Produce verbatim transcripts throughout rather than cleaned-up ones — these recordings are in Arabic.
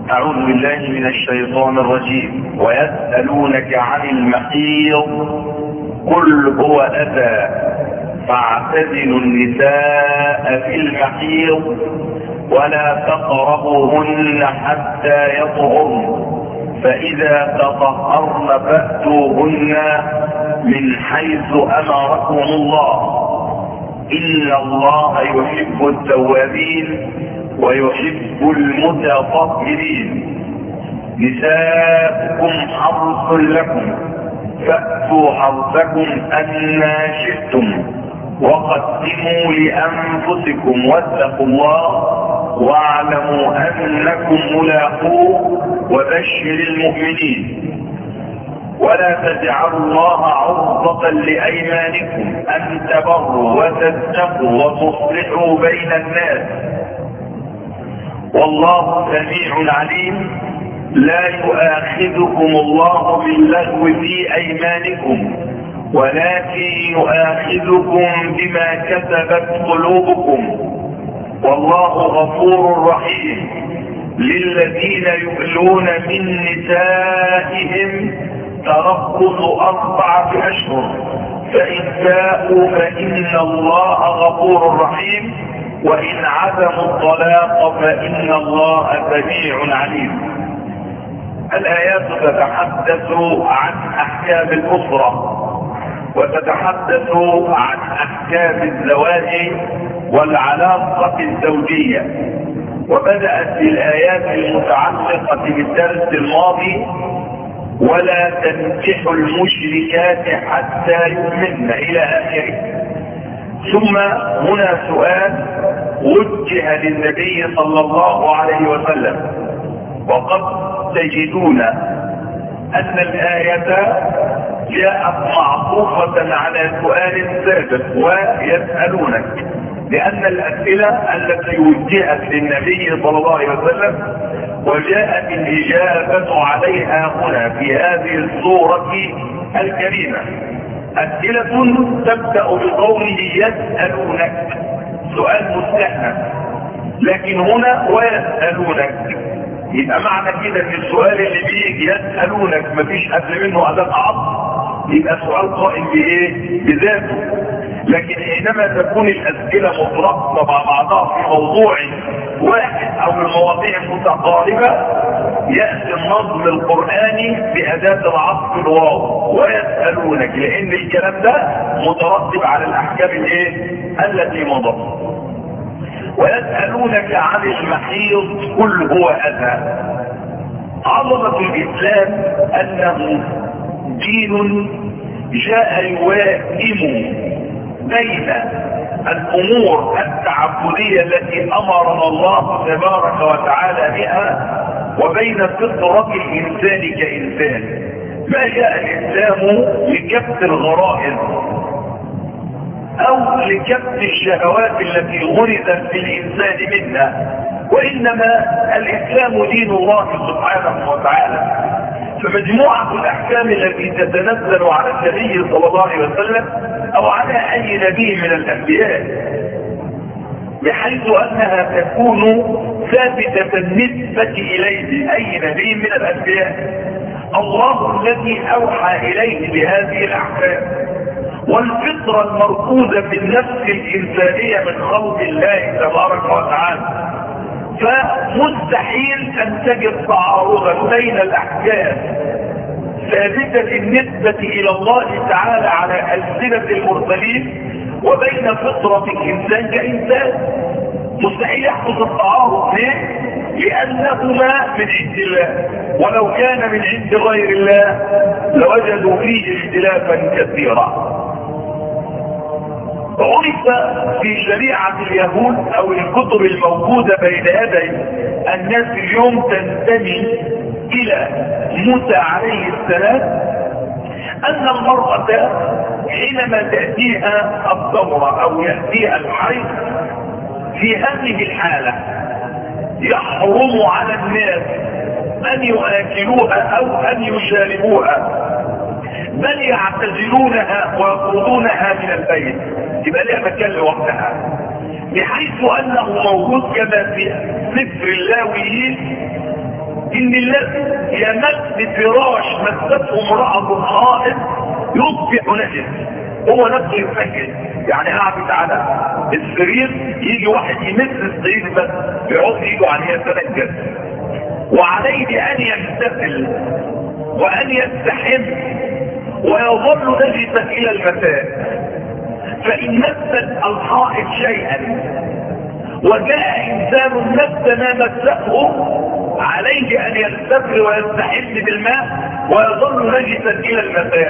أعوذ بالله من الشيطان الرجيم. ويسألونك عن المحيض قل هو أذى فاعتزلوا النساء في المحيض ولا تقربوهن حتى يطهرن فإذا تطهرن فأتوهن من حيث أمركم الله إن الله يحب التوابين ويحب المتطهرين. نساؤكم حرث لكم فأتوا حرثكم أنى شئتم وقدموا لأنفسكم واتقوا الله واعلموا أنكم ملاقوه وبشر المؤمنين. ولا تجعلوا الله عرضة لأيمانكم أن تبروا وتتقوا وتصلحوا بين الناس والله سميع عليم. لا يؤاخذكم الله باللغو في أيمانكم ولكن يؤاخذكم بما كسبت قلوبكم والله غفور رحيم. للذين يؤلون من نسائهم تربص أربعة أشهر فإن فاءوا فإن الله غفور رحيم وإن عزموا الطلاق فإن الله سميع عليم. الآيات تتحدث عن أحكام الأسرة وتتحدث عن أحكام الزواج والعلاقة الزوجية. وبدأت بالآيات المتعلقة بالدرس الماضي ولا تنكحوا المشركات حتى يؤمن إلى آخره. ثم هنا سؤال وجه للنبي صلى الله عليه وسلم وقد تجدون أن الآية جاءت معطوفة على سؤال سابق ويسألونك لأن الأسئلة التي وجهت للنبي صلى الله عليه وسلم وجاءت الإجابة عليها هنا في هذه السورة الكريمة أسئلة تبدأ بقوله يسألونك سؤال مستحنف لكن هنا ويسألونك يبقى معنى كده ان السؤال اللي بيجي يسألونك مفيش قبل منه أداة عطف يبقى سؤال قائم بايه بذاته. لكن حينما تكون الأسئلة مترابطة مع بعضها في موضوع واحد او المواضيع متقاربة يأتي النظم القرآني بأداة العطف الواو ويسألونك لأن الكلام ده مترتب على الأحكام الايه التي مضت. ويسألونك عن المحيض قل هو أذى. عظمة الإسلام أنه دين جاء يوائم بين الأمور التعبدية التي أمرنا الله تبارك وتعالى بها وبين فطرة الإنسان كإنسان. ما جاء الإسلام لكبت الغرائز او لكبت الشهوات التي غرزت في الانسان منها وانما الاسلام دين الله سبحانه وتعالى. فمجموعة الاحكام التي تتنزل على النبي صلى الله عليه وسلم او على اي نبي من الانبياء بحيث انها تكون ثابتة النسبة اليه اي نبي من الانبياء الله الذي اوحى اليه بهذه الاحكام والفطرة المركوزة في النفس الإنسانية من خلق الله تبارك وتعالى. فمستحيل أن تجد تعارضا بين الأحكام ثابتة النسبة إلى الله تعالى على ألسنة المرسلين وبين فطرة الإنسان كإنسان. مستحيل يحدث التعارض ليه؟ لأنهما من عند الله ولو كان من عند غير الله لوجدوا فيه اختلافا كثيرا. عرف في شريعة اليهود او الكتب الموجودة بين يدي الناس اليوم تنتمي الى موسى عليه السلام ان المرأة حينما تأتيها الدورة او يأتيها الحيض في هذه الحالة يحرم على الناس ان يؤكلوها او ان يشاربوها بل يعتزلونها ويطردونها من البيت. يبقى لها مكان لوحدها بحيث انه موجود كما في سفر اللاويين ان الذي يمس فراش مسته امرأة حائض يصبح نجس، هو نفسه يتأكد. يعني قاعد على السرير يجي واحد يمس السرير بس يعوض ايده عليها يتنجس، وعليه ان يغتسل وان يستحم ويظل نجسا الى المساء. فان مست الحائط شيئا وجاء انسان مس ما مسته عليه ان يغتسل ويستحم بالماء ويظل نجسا الى المساء.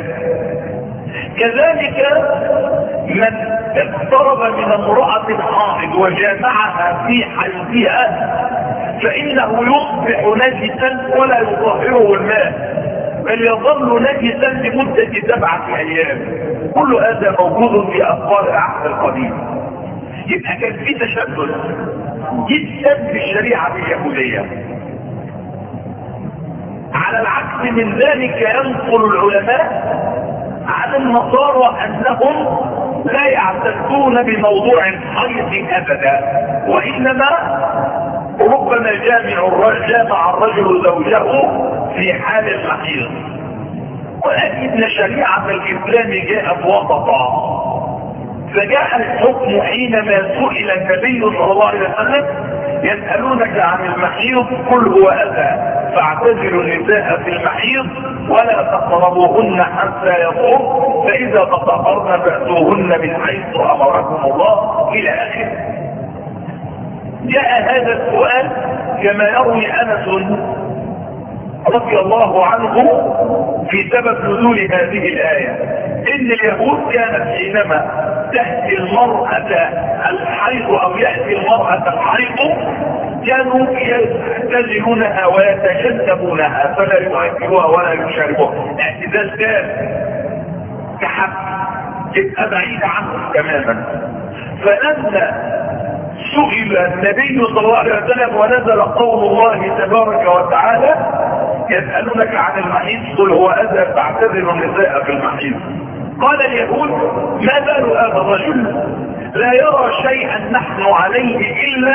كذلك من اقترب من امرأة حائض وجامعها في حيضها فانه يصبح نجسا ولا يطهره الماء، بل يظل نجسا لمدة سبعة ايام. كل هذا موجود في اخبار العهد القديم. يبقى كان في تشدد جدا في الشريعة اليهودية. على العكس من ذلك ينقل العلماء عن النصارى انهم لا يعتدون بموضوع حيض ابدا، وانما ربما جامع الرجل جامع الرجل زوجه في حال المحيض. ولكن شريعة الاسلام جاءت وسطا، فجاء الحكم حينما سئل النبي صلى الله عليه وسلم يسألونك عن المحيض قل هو اذى فاعتزلوا النساء في المحيض ولا تقربوهن حتى يطهرن فاذا تطهرن فاتوهن من حيث امركم الله الى اخره. جاء هذا السؤال كما يروي انس رضي الله عنه في سبب نزول هذه الايه، ان اليهود كانت حينما تاتي المراه الحيض او ياتي المراه الحيض كانوا يعتزلونها ويتجنبونها فلا يؤكلوها ولا يشربوها اعتزال تام كحب، تبقى بعيد عنهم تماما. فلما سئل النبي صلى الله عليه وسلم ونزل قول الله تبارك وتعالى يسألونك عن المحيض قل هو اذى فاعتزلوا النساء في المحيض، قال اليهود ما بال هذا الرجل لا يرى شيئا نحن عليه الا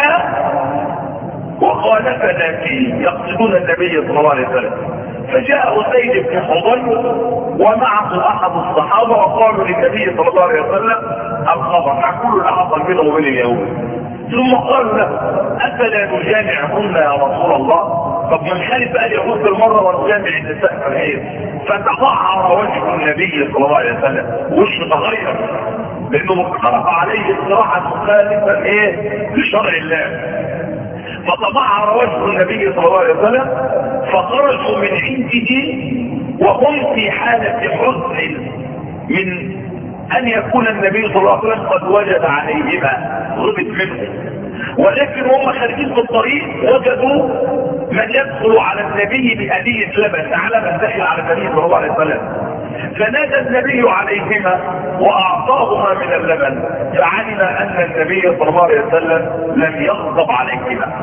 وخالفنا فيه، يقصدون النبي صلى الله عليه وسلم. فجاء أسيد بن حضير ومعه احد الصحابه وقالوا للنبي صلى الله عليه وسلم الخبر معقول الاحصل بينه وبين اليهود، ثم قالوا له افلا نجامعهن يا رسول الله؟ طب من خالف بقى اليهود بالمره ونجامع النساء في الحيض. فتقعر وجه النبي صلى الله عليه وسلم، وشه تغير لانه اقترح عليه اقتراحا مخالفا ايه لشرع الله. فتضعر وجه النبي صلى الله عليه وسلم فخرجوا من عنده وهم في حالة حزن من ان يكون النبي صلى الله عليه وسلم قد وجد عليهما غضب منه. ولكن هم خارجين في الطريق وجدوا من يدخل على النبي بهدية لبن، على من دخل على النبي صلى الله عليه وسلم. فنادى النبي عليهما واعطاهما من اللبن، فعلم ان النبي صلى الله عليه وسلم لم يغضب عليهما.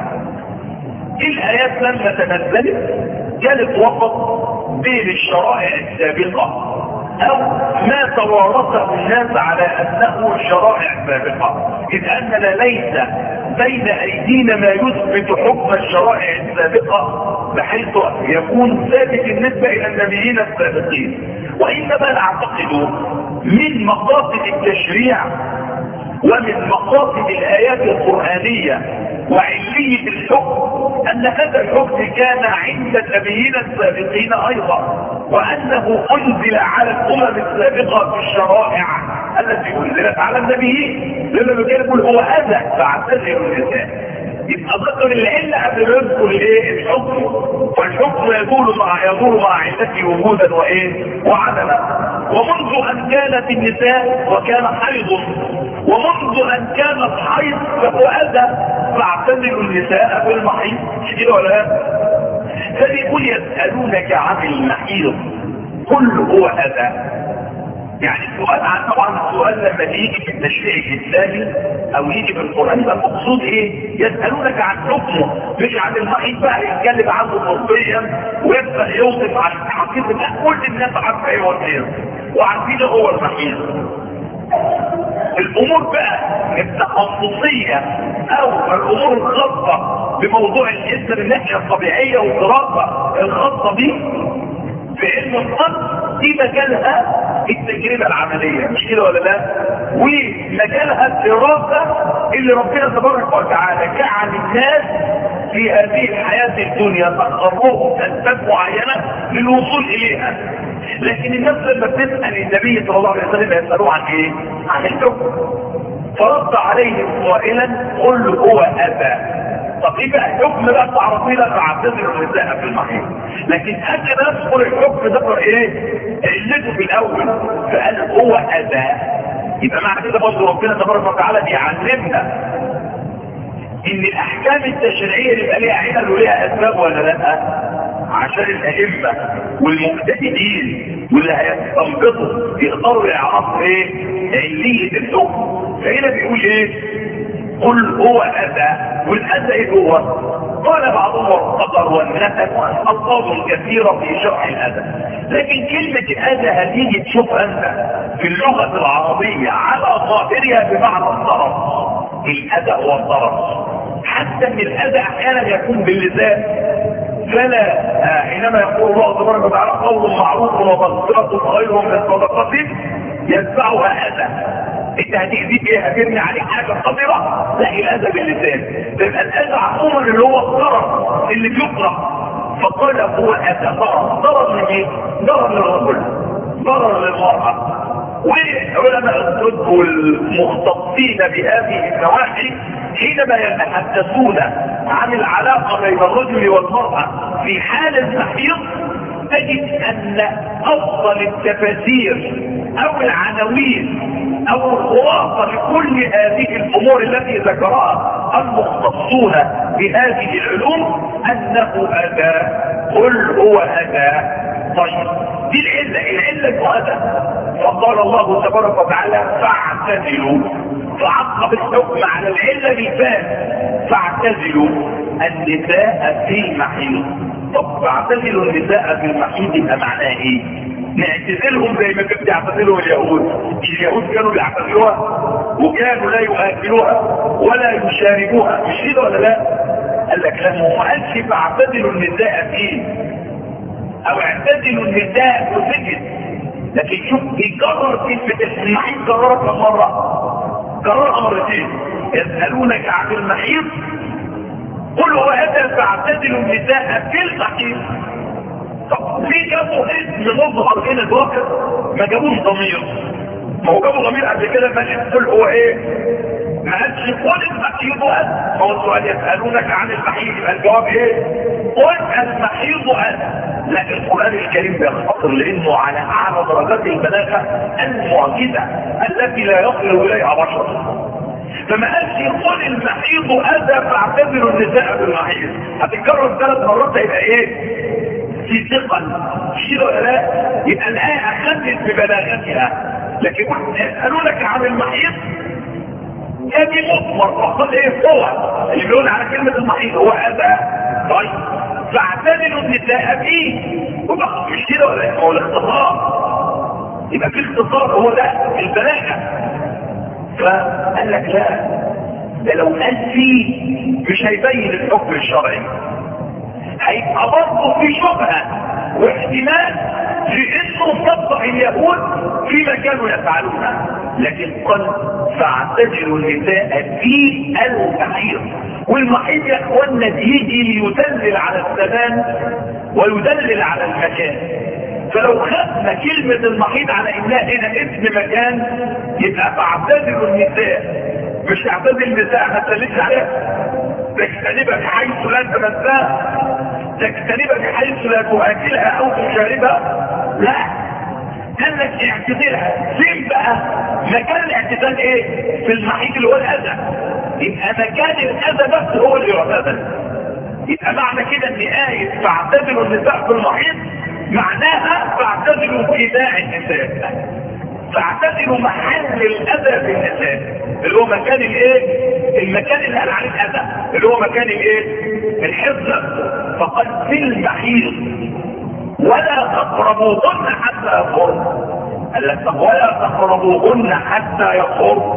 الايات لما تنزلت كانت وسط بين الشرائع السابقه او ما توارثه الناس على انه شرائع سابقه، اذ اننا ليس بين ايدينا ما يثبت حكم الشرائع السابقه بحيث يكون ثابت بالنسبه الى النبيين السابقين، وانما نعتقد من مقاصد التشريع ومن مقاصد الايات القرانيه وعلية الحكم ان هذا الحكم كان عند النبيين السابقين ايضا، وانه انزل على الامم السابقه في الشرائع التي انزلت على النبيين. لما كان يقول هو اذى فاعتزلوا النساء، يبقى ذكر العله قبل ما يذكر الايه الحكم، والحكم يدور مع يدور مع علته وجودا وايه وعدما. ومنذ ان كانت النساء وكان حيض، ومنذ ان كانت حيض فهو اذى فاعتزلوا النساء بالمحيض، كده ولا لا؟ فبيقول يسالونك عن المحيض قل هو اذى. يعني السؤال عن طبعا السؤال لما يجي في التشريع الاسلامي او يجي في القران يبقى المقصود ايه؟ يسالونك عن حكمه، مش عن المحيط بقى يتكلم عنه طبيا ويبدا يوصف عن حقيقه. كل الناس عارفه ايه هو المحيط وعارفين هو المحيط. الامور بقى التخصصيه او الامور الخاصه بموضوع الاسم من الناحيه الطبيعيه والدراسه الخاصه به في علم الطب دي مجالها التجربه العمليه، مش كده ولا لا؟ ومجالها الدراسه اللي ربنا تبارك وتعالى جعل الناس في هذه الحياه الدنيا تقربوا اسباب معينه للوصول اليها. لكن الناس لما بتسال النبي صلى الله عليه وسلم يسالوه عن ايه؟ عن الحكم. فرد عليهم قائلا قل هو اذى. طب ايه بقى الحكم بقى تعرفيه لك اعتذر النساء في المحيط، لكن قبل ما ندخل الحكم ده ايه؟ علته في الاول فقال هو اذى. يبقى معنى كده برضه ربنا تبارك وتعالى بيعلمنا ان الاحكام التشريعيه اللي يبقى ليها علل وليها اسباب ولا لا، عشان الائمه والمجتهدين واللي هيستنبطوا يقدروا يعرفوا ايه عليه الحكم. فهنا بيقول ايه؟ قل هو اذى. والاذى ايه هو؟ قال بعضهم القدر والنسب والالفاظ كثيره في شرح الاذى، لكن كلمه الاذى هتيجي تشوف انت في اللغه العربيه على ظاهرها بمعنى الضرر. الاذى هو الضرر، حتى ان الاذى احيانا يكون باللسان. فلا حينما يقول الله تبارك وتعالى قول معروف ومغفرة خير من صدقة يتبعها اذى. انت هتأذيك ايه؟ هتبني عليك حاجه خطيره؟ لا، الاذى باللسان. يبقى الاذى عموما اللي هو الضرر اللي بيكره. فقال هو اذى ضرر. ضرر من ايه؟ ضرر للرجل، ضرر للمراه. وعلماء الطب والمختصين بهذه النواحي حينما يتحدثون عن العلاقه بين الرجل والمراه في حال المحيض تجد ان افضل التفاسير او العناوين او الخلاصه لكل هذه الامور التي ذكرها المختصون بهذه العلوم انه اذى. قل هو اذى. طيب دي العله، العله اذى. فقال الله تبارك وتعالى فاعتزلوا، فعقب الحكم على العله بالفعل فاعتزلوا النساء في المحيض. طب فاعتزلوا النساء في المحيض يبقى معناه ايه؟ نعتزلهم زي ما كانوا بيعتزلوا اليهود. اليهود كانوا بيعتزلوها وكانوا لا يؤكلوها ولا يشاربوها، مش كده ولا لا؟ قال لك لا، ما قالش فاعتزلوا النساء فيه او اعتزلوا النساء في سجن. لكن شوف بيكرر كلمه المحيض كررها كم مره؟ كررها مرتين. يسالونك عن المحيض قل هو اذى فاعتزلوا النساء في المحيض. طب في جابوا اسم مظهر هنا الواقع ما جابوش ضمير. ما هو جابوا ضمير قبل كده فالاسم هو ايه؟ ما قالش قل المحيض اذى. هو السؤال يسالونك عن المحيض يبقى الجواب ايه؟ قل المحيض اذى. لكن القران الكريم بيختصر لانه على اعلى درجات البلاغه المعجزه التي لا يصل اليها بشر. فما قالش قل المحيض اذى فاعتبروا النساء بالمحيض. هتتكرر ثلاث مرات هيبقى ايه؟ في ثقل. شيء ولا لا؟ يبقى الايه اخذت ببلاغتها. لكن يسالونك عن المحيض ادي مضمر فقال ايه هو اللي بيقول على كلمه المحيض هو اذى. طيب فاعتزلوا النساء فيه، مش كده ولا ايه؟ هو الاختصار. يبقى في اختصار، هو ده البلاغه. فقال لك لا، ده لو قال فيه مش هيبين الحكم الشرعي، هيبقى برضه في شبهه واحتمال في انه صدق اليهود فيما كانوا يفعلونه. لكن قال فاعتزلوا النساء في المحيض. والمحيض يا اخوانا يجي ليدلل على الزمان ويدلل على المكان. فلو خدنا كلمة المحيض على انها هنا اسم مكان يبقى فاعتزلوا النساء، مش تعتزل النساء ما تسلمش عليها، تجتنبها حيث لا تمسها، تجتنبها حيث لا تؤكلها او تشاربها. لا، قال لك اعتزلها. فين بقى مكان الاعتزال؟ ايه؟ في المحيط اللي هو الاذى. يبقى مكان الاذى بس هو اللي يعتزل. يبقى معنى كده ان ايه فاعتزلوا النساء في المحيط معناها فاعتزلوا ابتداء النساء، فاعتزلوا محل الاذى في النساء اللي هو مكان الايه؟ المكان اللي قال عليه الاذى اللي هو مكان الايه؟ الحفظ. فقد في المحيط ولا تقربوهن حتى يطهرن. قال لك طب ولا تقربوهن حتى يطهرن،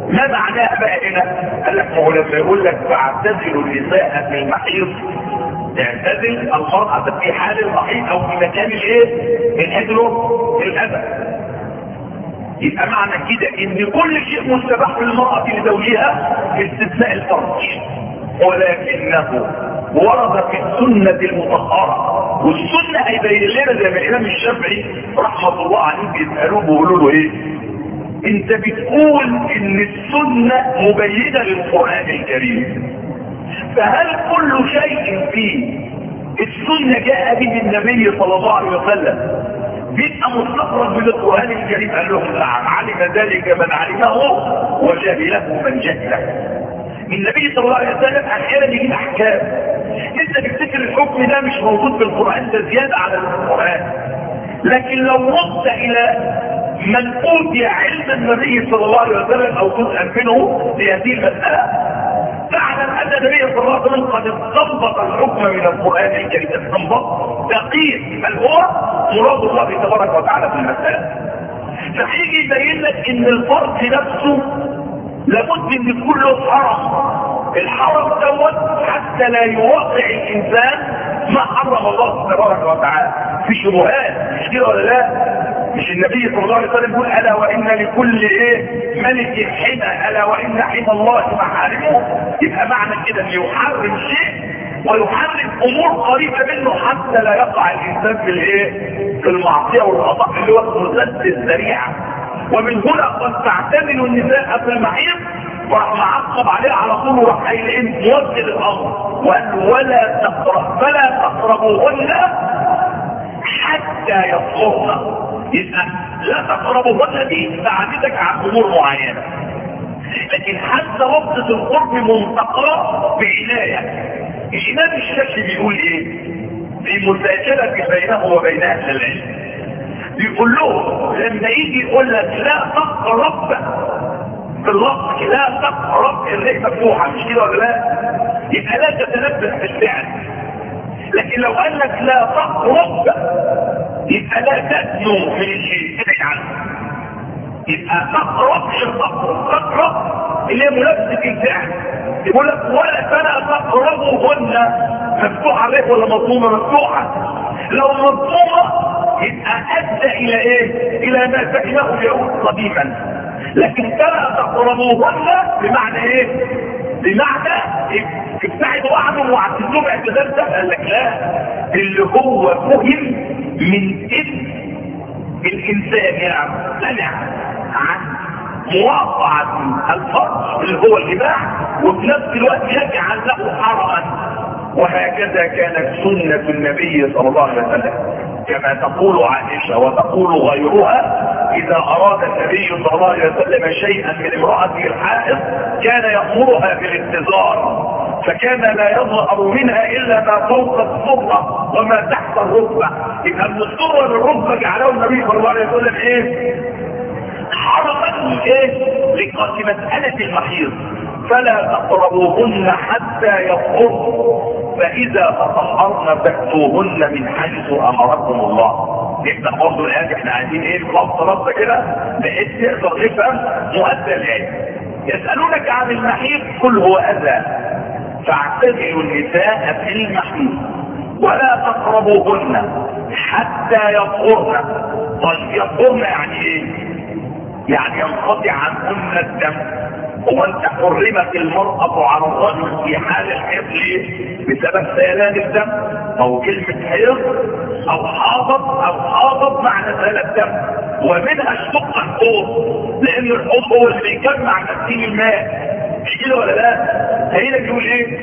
ما معناها بقى هنا؟ قال لك ما هو لما يقول لك فاعتزلوا النساء في المحيض، تعتزل المرأة في حال المحيض او في مكان الايه؟ الهجر الابد. يبقى معنى كده ان كل شيء مستباح للمرأة لزوجها باستثناء الفرج، ولكنه ورد في السنة المطهرة. والسنة هيبين لنا زي ما الامام الشافعي رحمة الله عليه بيسألوه بيقولوا له ايه؟ انت بتقول ان السنة مبينة للقرآن الكريم، فهل كل شيء فيه السنة جاء به النبي صلى الله عليه وسلم بيبقى مستخرج من القرآن الكريم؟ قال لهم نعم، علم ذلك من علمه وجهله من جهله. النبي صلى الله عليه وسلم احيانا يجيب احكام انت تفتكر الحكم ده مش موجود في القرآن، ده زيادة على القرآن. لكن لو رد الى من اوتي علم النبي صلى الله عليه وسلم او جزءا منه لهذه المسألة، تعلم ان النبي صلى الله عليه وسلم قد استنبط الحكم من القرآن الكريم استنبط دقيق، بل هو مراد الله تبارك وتعالى في المسألة. فهيجي يبين لك ان الفرد نفسه لابد ان يكون له حرم، الحرم دوت حتى لا يوقع الانسان ما حرم الله تبارك وتعالى في شبهات، مش كده ولا لا؟ مش النبي صلى الله عليه وسلم يقول الا وان لكل ايه ملك حمى، الا وان حمى الله محارمه؟ يبقى معنى كده ان يحرم شيء ويحرم امور قريبه منه حتى لا يقع الانسان في الايه؟ في المعصيه والخطا اللي هو مسدس الذريعه. ومن هنا قد تعتمد النساء في المحيض، وراح معقب عليه على طول وراح قايل موجه الامر وقال ولا تقرب فلا تقربوهن حتى يطهرن. يبقى لا تقربوهن دي بعدتك عن امور معينه، لكن حتى ربطه القرب منتقاه بعنايه. الامام الشافعي بيقول ايه في مساجله بينه وبين اهل العلم؟ بيقول له لما يجي يقول لك لا تقرب في اللفظ، لا تقرب الرئة مفتوحة، مش كده ولا لا؟ يبقى لا تتنبه بالفعل. لكن لو قال لك لا تقرب يبقى لا تأتوا من الشيء ابعد عنه. يبقى تقرب مش تقرب، تقرب اللي هي ملابسة الفعل. يقول لك ولا فلا تقربوهن مفتوحة عليك ولا مضمومة؟ مفتوحة. لو مضمومة يبقى ادى الى ايه؟ الى ما فهمه اليهود قديما. لكن فلا تقربوهن بمعنى ايه؟ بمعنى ابتعدوا عنهم واعتزلوهم اعتزال ده. قال لك لا، اللي هو فهم من اسم الانسان يعني منع عن مواقعة الفرج اللي هو الجماع، وفي نفس الوقت يجعل له حرما. وهكذا كانت سنة النبي صلى الله عليه وسلم، كما تقول عائشة وتقول غيرها إذا أراد النبي صلى الله عليه وسلم شيئا من امرأته الحائض كان يأمرها بالانتظار، فكان لا يظهر منها إلا ما فوق السرة وما تحت الركبة. يبقى من السرة للركبة جعله النبي صلى الله عليه وسلم إيه؟ حرمت إيه؟ لمسألة المحيض. فلا تقربوهن حتى يطهرن فإذا تطهرن فأتوهن من حيث أمركم الله. نبدأ برضه الآن احنا عايزين ايه خلاص ربط كده بحيث تقدر تفهم مؤدى الآن. يسألونك عن المحيض قل هو أذى فاعتزلوا النساء في المحيض ولا تقربوهن حتى يطهرن. طيب يطهرن يعني ايه؟ يعني ينقطع عنهن الدم. هو انت حرمت المرأة على الرجل في حال الحيض ليه؟ بسبب سيلان الدم، او كلمة حيض او حاضر او حاضر معنى سيلان الدم، ومنها اشتق الحوض لان الحوض هو اللي بيجمع تسيل الماء. مش كده ولا لا؟ هنا بيقول ايه؟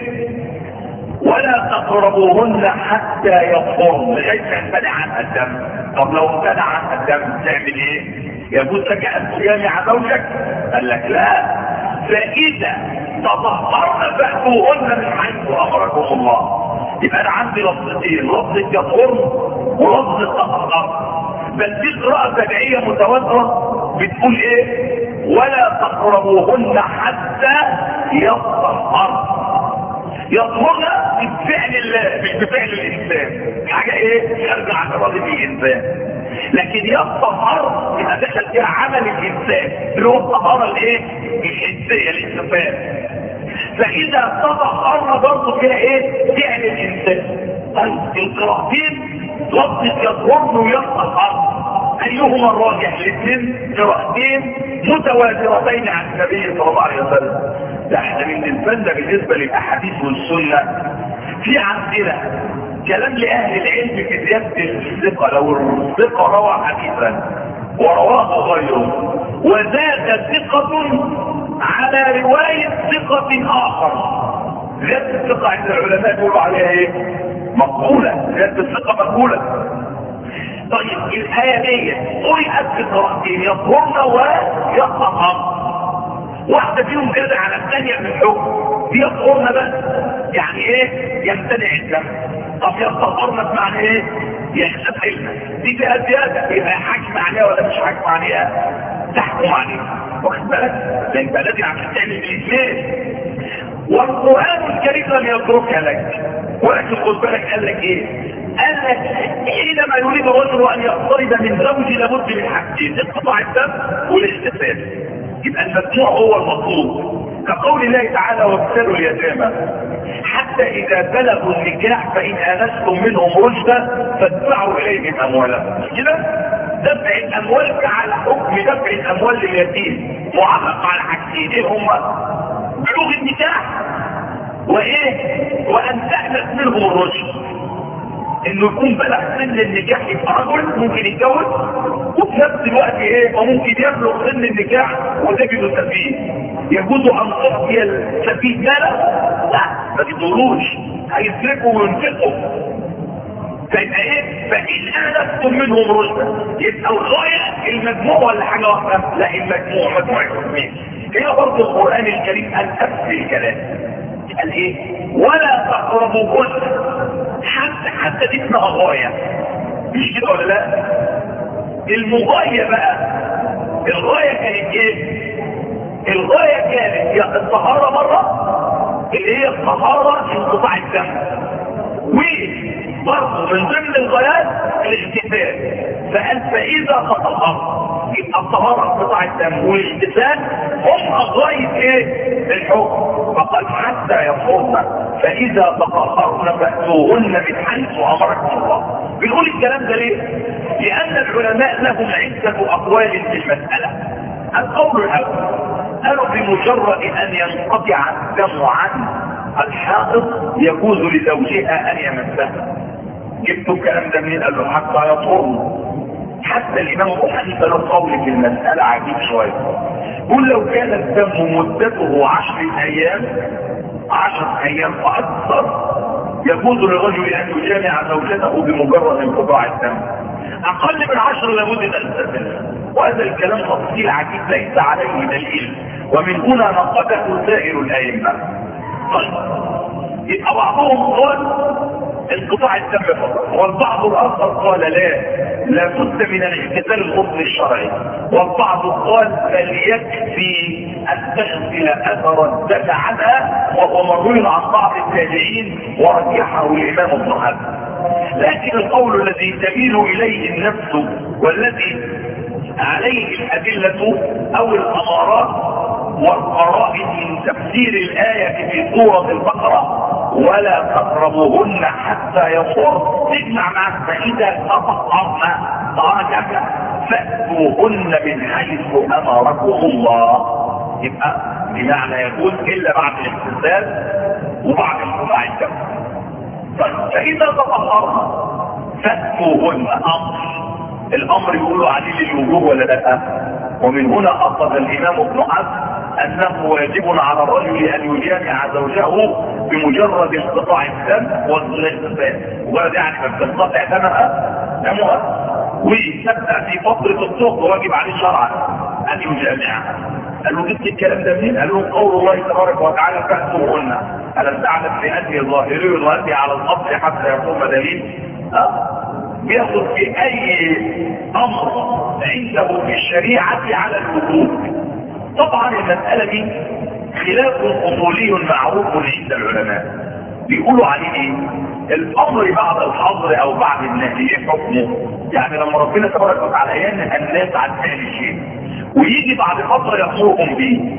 ولا تقربوهن حتى يطهرن لغايه ما يمتنع عنها الدم. طب لو امتنع عنها الدم تعمل ايه؟ يجوز لك ان تجامع زوجك؟ قال لك لا، فإذا تطهرن فأتوهن من حيث أمركم الله. يبقى أنا عندي لفظتين، لفظة يطهرن ولفظة تطهرن. بس دي قراءة تبعية متواترة بتقول إيه؟ ولا تقربوهن حتى يطهرن. يطهرن بفعل الله مش بفعل الإنسان، حاجة إيه؟ يرجع عن إرادة الإنسان. لكن يطهر يبقى دخل فيها عمل الإنسان اللي هو الطهارة الإيه؟ الحسيه الاستفهام. فاذا تطهرنا برضه فيها ايه؟ فعل الانسان. طيب القراءتين لفظ يطهرن ويطهر ايهما الراجح؟ الاثنين قراءتين متواترتين عن النبي صلى الله عليه وسلم. ده احنا بالنسبه لنا بالنسبه للاحاديث والسنه في عندنا كلام لاهل العلم في زياده الثقه. لو الثقه روى حديثا ورواه غيره وزاد ثقه على روايه ثقه اخر، زياده الثقه عند العلماء يقولوا عليها ايه؟ مقبوله. زياده الثقه مقبوله. طيب الآية دي قرأت بقراءتين يطهرن ويطهر، واحدة فيهم ترجع على الثانية في الحكم. يطهرن بس يعني ايه؟ يمتنع الدم. طب يطهرن بمعنى ايه؟ يغتسلن. دي فيها زيادة، يبقى حاكم عليها ولا مش حاكم عليها؟ تحكم عليها. واخد بالك؟ ده يبقى لازم عشان تعمل الاثنين. والقرآن الكريم لم يتركها لك، ولكن خد بالك قال لك ايه؟ قال لك حينما يريد الرجل ان يقترب من زوجه لابد من حاجتين: انقطاع الدم والاغتسال. يبقى المجموع هو المطلوب، كقول الله تعالى: وابتلوا اليتامى حتى اذا بلغوا النكاح فان انستم منهم رشدا فادفعوا اليهم اموالهم. مش كده؟ دفع الاموال على حكم دفع الاموال لليتيم معلق على حاجتين: ايه هما؟ بلوغ النكاح وايه؟ وان تأنس منهم الرشد. انه يكون بلغ سن النكاح يبقى رجل ممكن يتجوز، وفي نفس الوقت ايه؟ وممكن يبلغ سن النكاح وتجده سفيه. يجوز ان تعطي السفيه مالا؟ لا، ما تدولوش، هيسرقوا وينفقوا. فيبقى ايه؟ فان انستم منهم رشدا. يبقى الغايه المجموع ولا حاجه واحده؟ لا، المجموع مجموع الحكمين. هنا برضه القران الكريم قال نفس الكلام. قال ايه؟ ولا تقربوهن. حتى حتى دي اسمها غايه، مش كده ولا لا؟ المغايه بقى، الغايه كانت ايه؟ الغايه كانت يا الطهاره مره اللي هي الطهاره انقطاع الدم، وبرضه من ضمن الغايات الاغتسال. فقال فاذا تطهر، يبقى الطهاره انقطاع الدم والاغتسال هم غايه ايه؟ الحكم. فقال حتى يطهرن فاذا تطهرن فاتوهن من حيث امركم الله. بنقول الكلام ده ليه؟ لان العلماء لهم عده اقوال في المساله. القول الاول قالوا بمجرد ان ينقطع الدم عن الحائض يجوز لزوجها ان يمسها. جبتوا الكلام ده منين؟ قالوا حتى يطهرن. حتى الامام ابو حنيفه له قول في المساله عجيب شويه، قل لو كان الدم مدته عشر ايام عشر ايام فاكثر يجوز للرجل ان يجامع زوجته بمجرد انقطاع الدم. اقل من عشر لابد ان تستثنى. وهذا الكلام تفصيل عجيب ليس عليه دليل، ومن هنا نقده سائر الائمه. طيب يبقى بعضهم قال انقطاع الدم فقط، والبعض الاخر قال لا لا بد من الاغتسال الغسل الشرعي، والبعض قال بل يكفي ان تغسل اثر الدم عنها، وهو مروي عن بعض التابعين ورجحه الامام ابن حزم. لكن القول الذي تميل اليه النفس والذي عليه الادله او الامارات والقرائن من تفسير الايه في سوره البقره ولا تقربوهن حتى يطهرن، تجمع معك فاذا تطهرن طهارة كاملة فاتوهن من حيث امركم الله. يبقى بمعنى يقول الا بعد الاغتسال وبعد انقطاع الدم. طيب فاذا تطهرن فاتوهن امر، الامر يقولوا عليه للوجوب ولا لا؟ ومن هنا اخذ الامام ابن حزم انه واجب على الرجل ان يجامع زوجه بمجرد انقطاع الدم والاغتسال، ولا يعني ما بتنقطع دمها دمها وتبدا في فتره الطهر واجب عليه شرعا ان يجامعها. قالوا جبت الكلام ده منين؟ قالوا قول الله تبارك وتعالى فاتوهن الم تعلم بانه ظاهري يؤدي على الاصل حتى يقوم دليل. أه؟ بياخد في اي امر عنده في الشريعه على الوجوب. طبعا المساله دي خلاف اصولي معروف عند العلماء، بيقولوا عليه ايه؟ الامر بعد الحظر او بعد النهي، ايه حكمه؟ يعني لما ربنا تبارك وتعالى ينهى الناس عن فعل شيء ويجي بعد فتره يامرهم به،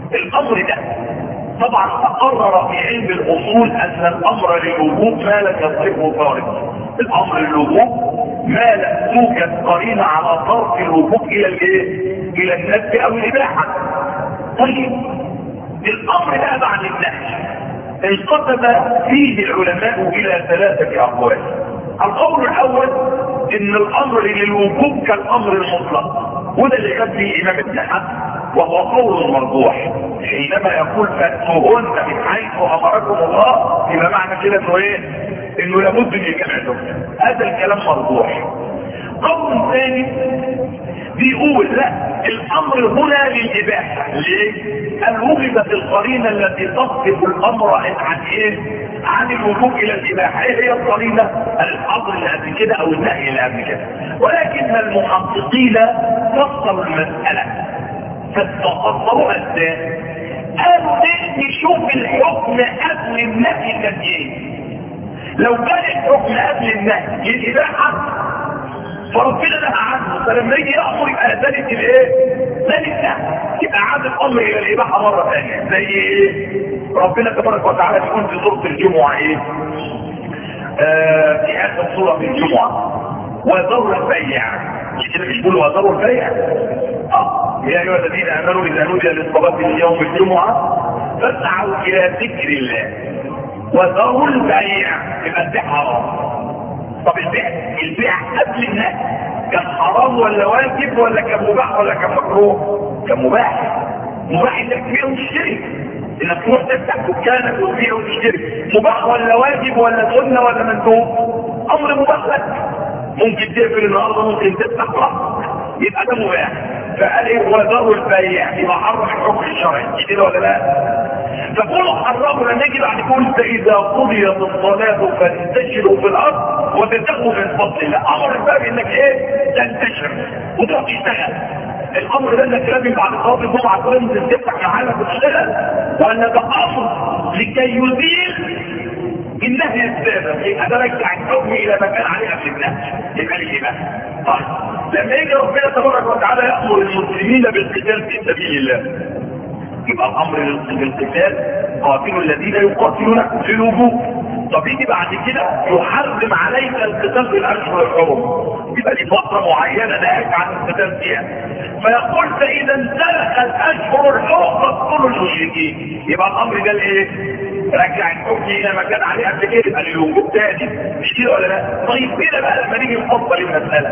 الامر ده طبعا تقرر في علم الاصول ان الامر للوجوب ما لم يصرفه طارق. الامر للوجوب ما لا توجد قرينه على صرف الوجوب الى الايه؟ الى الندب او الاباحه. طيب الامر ده بعد النهي انقسم فيه العلماء الى ثلاثه اقوال. القول الاول ان الامر للوجوب كالامر المطلق، وده اللي خد فيه امام ابن حزم وهو قول مرجوح، حينما يقول فاتوهن من حيث امركم الله يبقى معنى كده انه ايه؟ انه لابد من يجمعهم. هذا الكلام مرجوح. قول ثاني بيقول لا، الامر هنا للاباحه. ليه؟ قال وجدت القرينه التي تصرف الامر عن ايه؟ عن الوجوب الى الاباحه. ايه هي القرينه؟ الامر اللي قبل كده او النهي اللي قبل كده. ولكن المحققين فصلوا المساله ففصلوها ازاي؟ قالوا نشوف الحكم قبل النهي كان ايه. لو كان الحكم قبل النهي الاباحه فربنا نهى عنه، فلما يجي يامر يبقى ذلك الايه؟ ذلك النهي، يبقى عاد الامر الى الاباحه مره ثانيه. زي ايه؟ ربنا تبارك وتعالى بيقول في سوره الجمعه ايه؟ آه في اخر سوره في الجمعه وذروا البيع. كده مش بيقولوا وذروا البيع؟ اه يا ايها الذين امنوا اذا نودي للصلاه من يوم الجمعه فاسعوا الى ذكر الله وذروا البيع. يبقى البيع حرام. طب البيع البيع قبل النهي كان حرام ولا واجب ولا كان مباح ولا كان مكروه؟ كان مباح. مباح انك تبيع وتشتري، انك تروح تفتح دكانك وتبيع وتشتري. مباح ولا واجب ولا سنه ولا مندوب؟ امر مباح لك. ممكن تقفل النهارده، ممكن تفتح راسك، يبقى ده مباح. فقال ايه؟ وذروا البيع، يبقى حرم الحكم الشرعي كده ولا لا؟ فكل حرموا لما يجي بعد كل فاذا قضيت الصلاه فانتشروا في الارض وتبتغوا من فضل الله. امر الباب انك ايه؟ تنتشر وتروح تشتغل. الامر ده انك لازم بعد صلاه الجمعه تنزل تفتح محلك وتشتغل، ولا ده امر لكي يزيل النهي السابق، يبقى ده رجع الحكم الى ما كان عليه قبل النهي، يبقى ليه بقى؟ طيب لما يجي ربنا تبارك وتعالى يامر المسلمين بالقتال في سبيل الله، يبقى الامر للقتال قاتلوا الذين يقاتلونكم في الوجوب. طب يجي بعد كده يحرم عليك القتال في الاشهر الحرم، يبقى دي فتره معينه نهاك عن القتال فيها. فيقول فاذا انسلخ الاشهر الحرم فاقتلوا المشركين. يبقى الامر ده الايه؟ رجع الحكم الى ما كان عليه قبل كده، يبقى للوجوب تاني، مش كده ولا لا؟ طيب كده بقى لما نيجي نفصل المساله،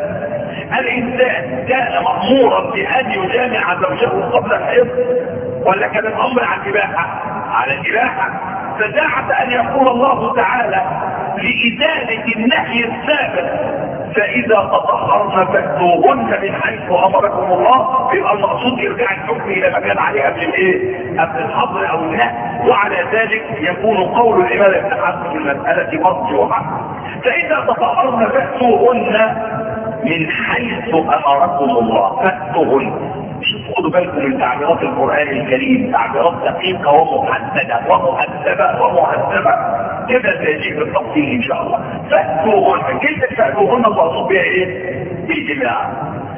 الانسان كان مامورا بان يجامع زوجته قبل الحيض ولا كان الامر على الاباحه؟ على الاباحه. فساعة ان يقول الله تعالى لإزالة النهي السابق فاذا تطهرن فاتوهن من حيث امركم الله، يبقى المقصود يرجع الحكم الى ما كان عليه قبل الايه؟ قبل الحظر او النهي. وعلى ذلك يكون قول الامام ابن حزم في المساله مرجوحا. فاذا تطهرن فاتوهن من حيث امركم الله، فاتوهن. خدوا بالكم من تعبيرات القرآن الكريم، تعبيرات دقيقة ومحددة ومؤدبة ومهذبة كده تجي بالتفصيل ان شاء الله. فاتوهن، كلمة فاتوهن المقصود بها ايه؟ الجماع.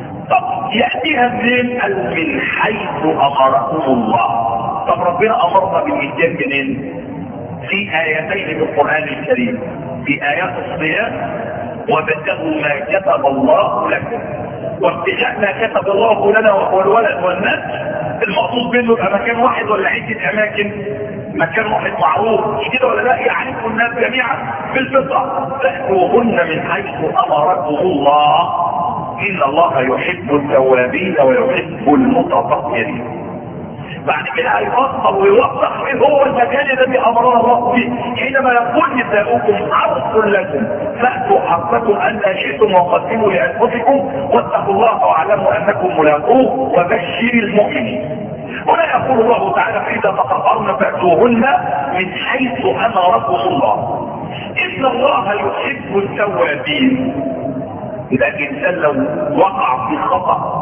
طب يأتيها منين؟ من حيث امركم الله. طب ربنا امرنا بالاتيان منين؟ في ايتين في القرآن الكريم، في ايات الصيام وابتغوا ما كتب الله لكم، وابتغاء ما كتب الله لنا وهو الولد والناس. المقصود منه يبقى مكان واحد ولا عدة اماكن؟ مكان واحد معروف، مش كده ولا لا؟ يعرف الناس جميعا في الفطره. فاتوهن من حيث امركم الله ان الله يحب التوابين ويحب المتطهرين. بعد كده هيفصل ويوضح ايه هو المكان الذي امرنا الله به حينما يقول نساؤكم حرث لكم فاتوا حرثكم ان شئتم وقدموا لانفسكم واتقوا الله واعلموا انكم ملاقوه وبشر المؤمنين. هنا يقول الله تعالى فاذا تطهرن فاتوهن من حيث امركم الله ان الله يحب التوابين. اذا الانسان لو وقع في خطأ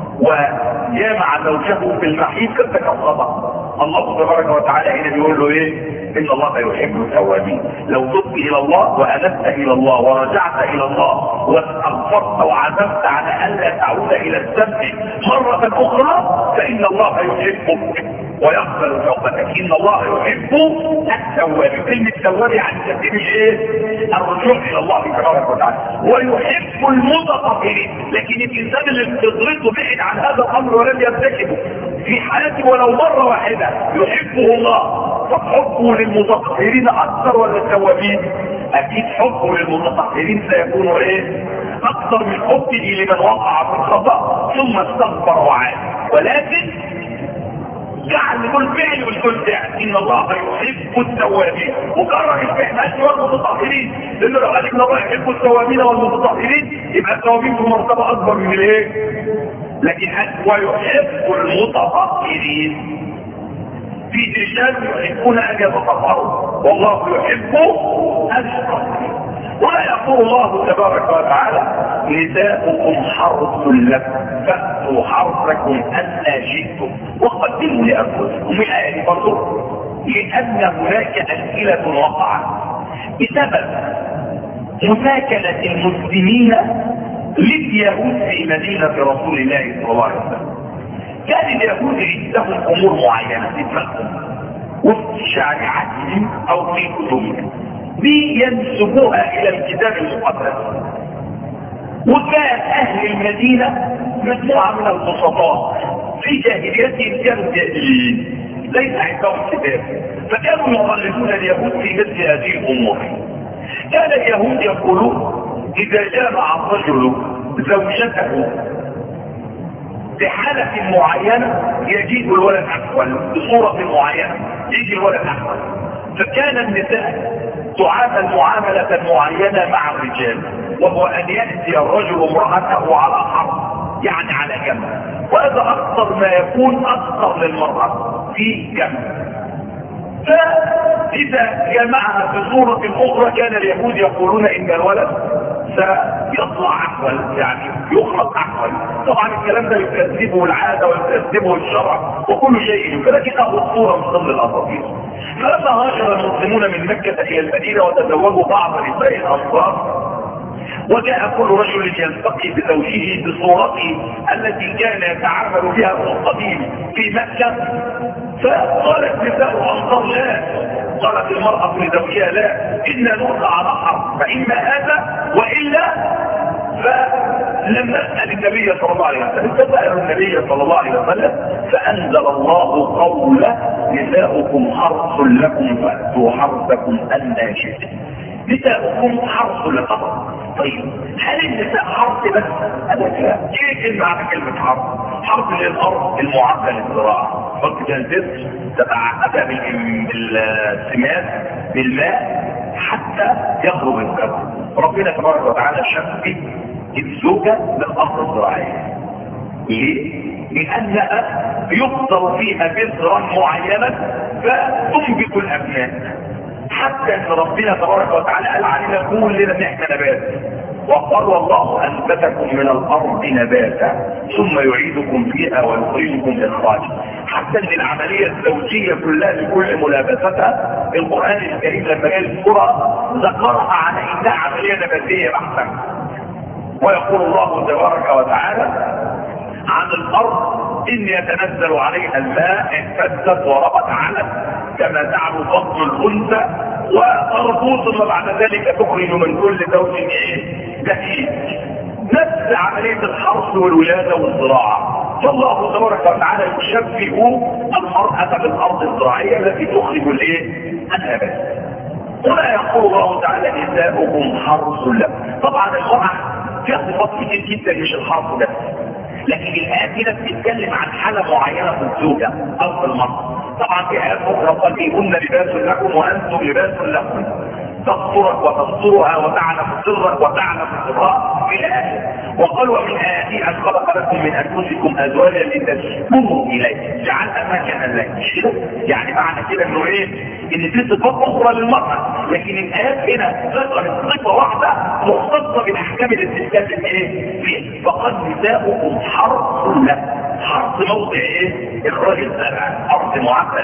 وجامع زوجه في المحيط كده كان خطأ، الله تبارك وتعالى هنا بيقول له ايه؟ ان الله يحب التوابين. لو تبت الى الله وانبت الى الله ورجعت الى الله واستغفرت وعزمت على الا تعود الى الذنب مرة اخرى فان الله يحبك. ويقبل توبتك. ان الله يحب التواب. كلمه التواب يعني تقديم ايه؟ الرجوع الى الله تبارك وتعالى. ويحب المتطهرين. لكن الانسان اللي بتضرته بعد عن هذا الامر ولم يرتكبه في حياته ولو مره واحده يحبه الله. فحبه للمتطهرين اكثر ولا التوابين؟ اكيد حبه للمتطهرين سيكون ايه؟ اكثر من حبه لمن وقع في الخطا ثم استغفر وعاد. ولكن جعل كل فعل والكل فعل. ان الله يحب التوابين وكرر الفعل ماشي والمتطهرين، لانه لو قال ان الله يحب التوابين والمتطهرين يبقى التوابين في مرتبه اكبر من الايه؟ لكن ويحب المتطهرين. في رجال يحبون ان يتطهروا والله يحب المتطهرين. ولا يقول الله تبارك وتعالى نساؤكم حرث لكم فأتوا حرثكم أن شئتم وقدموا لأنفسكم. الآية برضه لأن هناك أسئلة وقعت بسبب مساكنة المسلمين لليهود في مدينة رسول الله صلى الله عليه وسلم. كان اليهود عندهم أمور معينة في دماغهم وفي شريعتهم أو في كتبهم بينسبوها الى الكتاب المقدس. وكان اهل المدينة مجموعة من البسطاء في جاهليتهم كانوا جاهلين ليس عندهم كتاب، فكانوا يقلدون اليهود في مثل هذه الامور. كان اليهود يقولون اذا جامع الرجل زوجته بحالة معينة يجيء الولد احول، بصورة معينة يجي الولد احول. فكان النساء تعامل معاملة معينة مع الرجال، وهو ان يأتي الرجل امرأته على حرب يعني على جنب، وهذا اكثر ما يكون اكثر للمرأة في جنب. فاذا جمعها في صورة اخرى كان اليهود يقولون ان الولد سيطلع احول يعني يخلق احول. طبعا الكلام ده يكذبه العادة ويكذبه الشرع وكل شيء، ولكنه الصورة من ضمن الاساطير. فلما هاجر المسلمون من مكة الى المدينة وتزوجوا بعض نساء الانصار وجاء كل رجل يلتقي بزوجه بصورته التي كان يتعامل بها في القديم في مكة، فقالت نساء الانصار لا، قالت المرأة لزوجها لا، إنا نرضى على حرب، فإما هذا وإلا فلم نسأل النبي صلى الله عليه وسلم. فسألوا النبي صلى الله عليه وسلم فأنزل الله قول نساؤكم حرث لكم فأتوا حرثكم أن شئتم. نساؤكم حرث لكم. طيب هل النساء حرث بس؟ أبدا. ايه كلمة معنى كلمة حرث؟ حرث للأرض المعدة للزراعة. حط كده الجسر تبعتها بالسماد بالماء حتى يخرج الكبر. ربنا تبارك وتعالى شبه الزوجة بالأرض الزراعية. ليه؟ لأنها يقدر فيها بذرا معينة فتنبت الأبناء، حتى ان ربنا تبارك وتعالى قال علينا كلنا ان احنا نبات، وقال والله انبتكم من الارض نباتا ثم يعيدكم فيها ويخرجكم اخراجا. حتى ان العمليه الزوجيه كلها بكل ملابستها القران الكريم لما جاء الكره ذكرها على انها عمليه نباتيه بحته. ويقول الله تبارك وتعالى عن الارض ان يتنزل عليها الماء اهتزت وربت علت كما تعلو بطن الانثى وتربوط ثم بعد ذلك تخرج من كل زوج ايه بهيج. نفس عمليه الحرث والولاده والزراعه. فالله تبارك وتعالى يشبه المراه بالارض الزراعيه التي تخرج الايه النبات. ولا يقول الله تعالى نساؤكم حرث لكم. طبعا المراه فيها صفات كتير جدا مش الحرث بس، لكن الآيات هنا بتتكلم عن حالة معينة في الزوجة أو في المرأة. طبعا في آيات أخرى قال فيهن لباس لكم وأنتم لباس لكم تسترك وتسترها وتعلم سرك وتعلم سرها إلى آخره. وقال ومن آياته أن خلق لكم من أنفسكم أزواجا لتسكنوا إليه جعلنا مكانا لكم. يعني معنى كده إنه إيه؟ إن في صفات أخرى للمرأة، لكن الآيات هنا ذكرت صفة واحدة مختصة بالأحكام اللي بتتكلم إيه؟ فيه. فقد نساؤكم حرث لكم. حرث موضع إيه؟ إخراج الزرع، أرض معبد.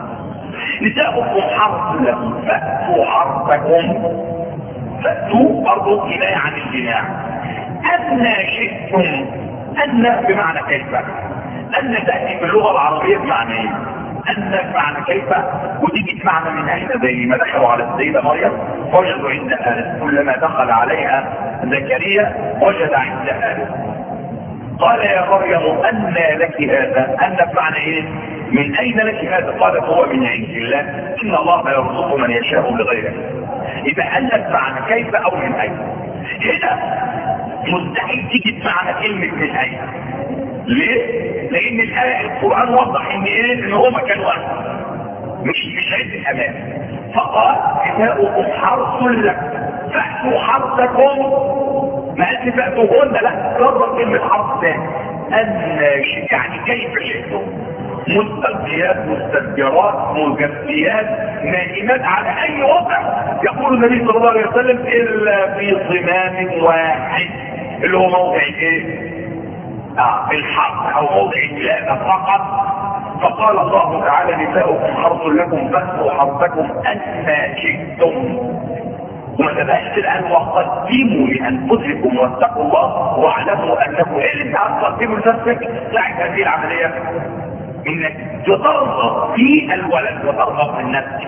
نساؤكم حرث لكم فأتوا حرثكم. فأتوا برضو كناية عن الجماع. أن شئتم. أن بمعنى كيف؟ أن تأتي في اللغة العربية بمعنى إيه؟ ان معنى كيف وتيجي معنى من اين، زي ما دخلوا على السيده مريم وجدوا عندها كلما دخل عليها زكريا وجد عندها قال يا مريم ان لك هذا، ان معنى ايه؟ من اين لك هذا؟ قالت هو من عند الله ان الله يرزق من يشاء بغير حساب. اذا قالت معنى كيف او من اين. هنا مستحيل تيجي معنى كلمه من اين. ليه؟ لان الايه القران وضح ان ايه؟ ان هو مكان واحد مش مش عده امام. فقال نساؤكم حرث لكم فاتوا حرثكم، ما قالش فاتوهن، لا كرر كلمه حرث ثاني. ان يعني كيف شئتم، مستلقيات مستدبرات مجفيات نائمات على اي وضع. يقول النبي صلى الله عليه وسلم الا في صمام واحد اللي هو موضع ايه؟ اه في الحرب او موضع الولاده فقط. فقال الله تعالى نساؤكم حرث لكم فاتوا حرثكم ان شئتم. وما تبقاش الان وقدموا لانفسكم واتقوا الله واعلموا انكم ايه اللي انت هتقدموا لنفسك ساعه هذه العمليه؟ انك تترغب في الولد وترغب في النفس.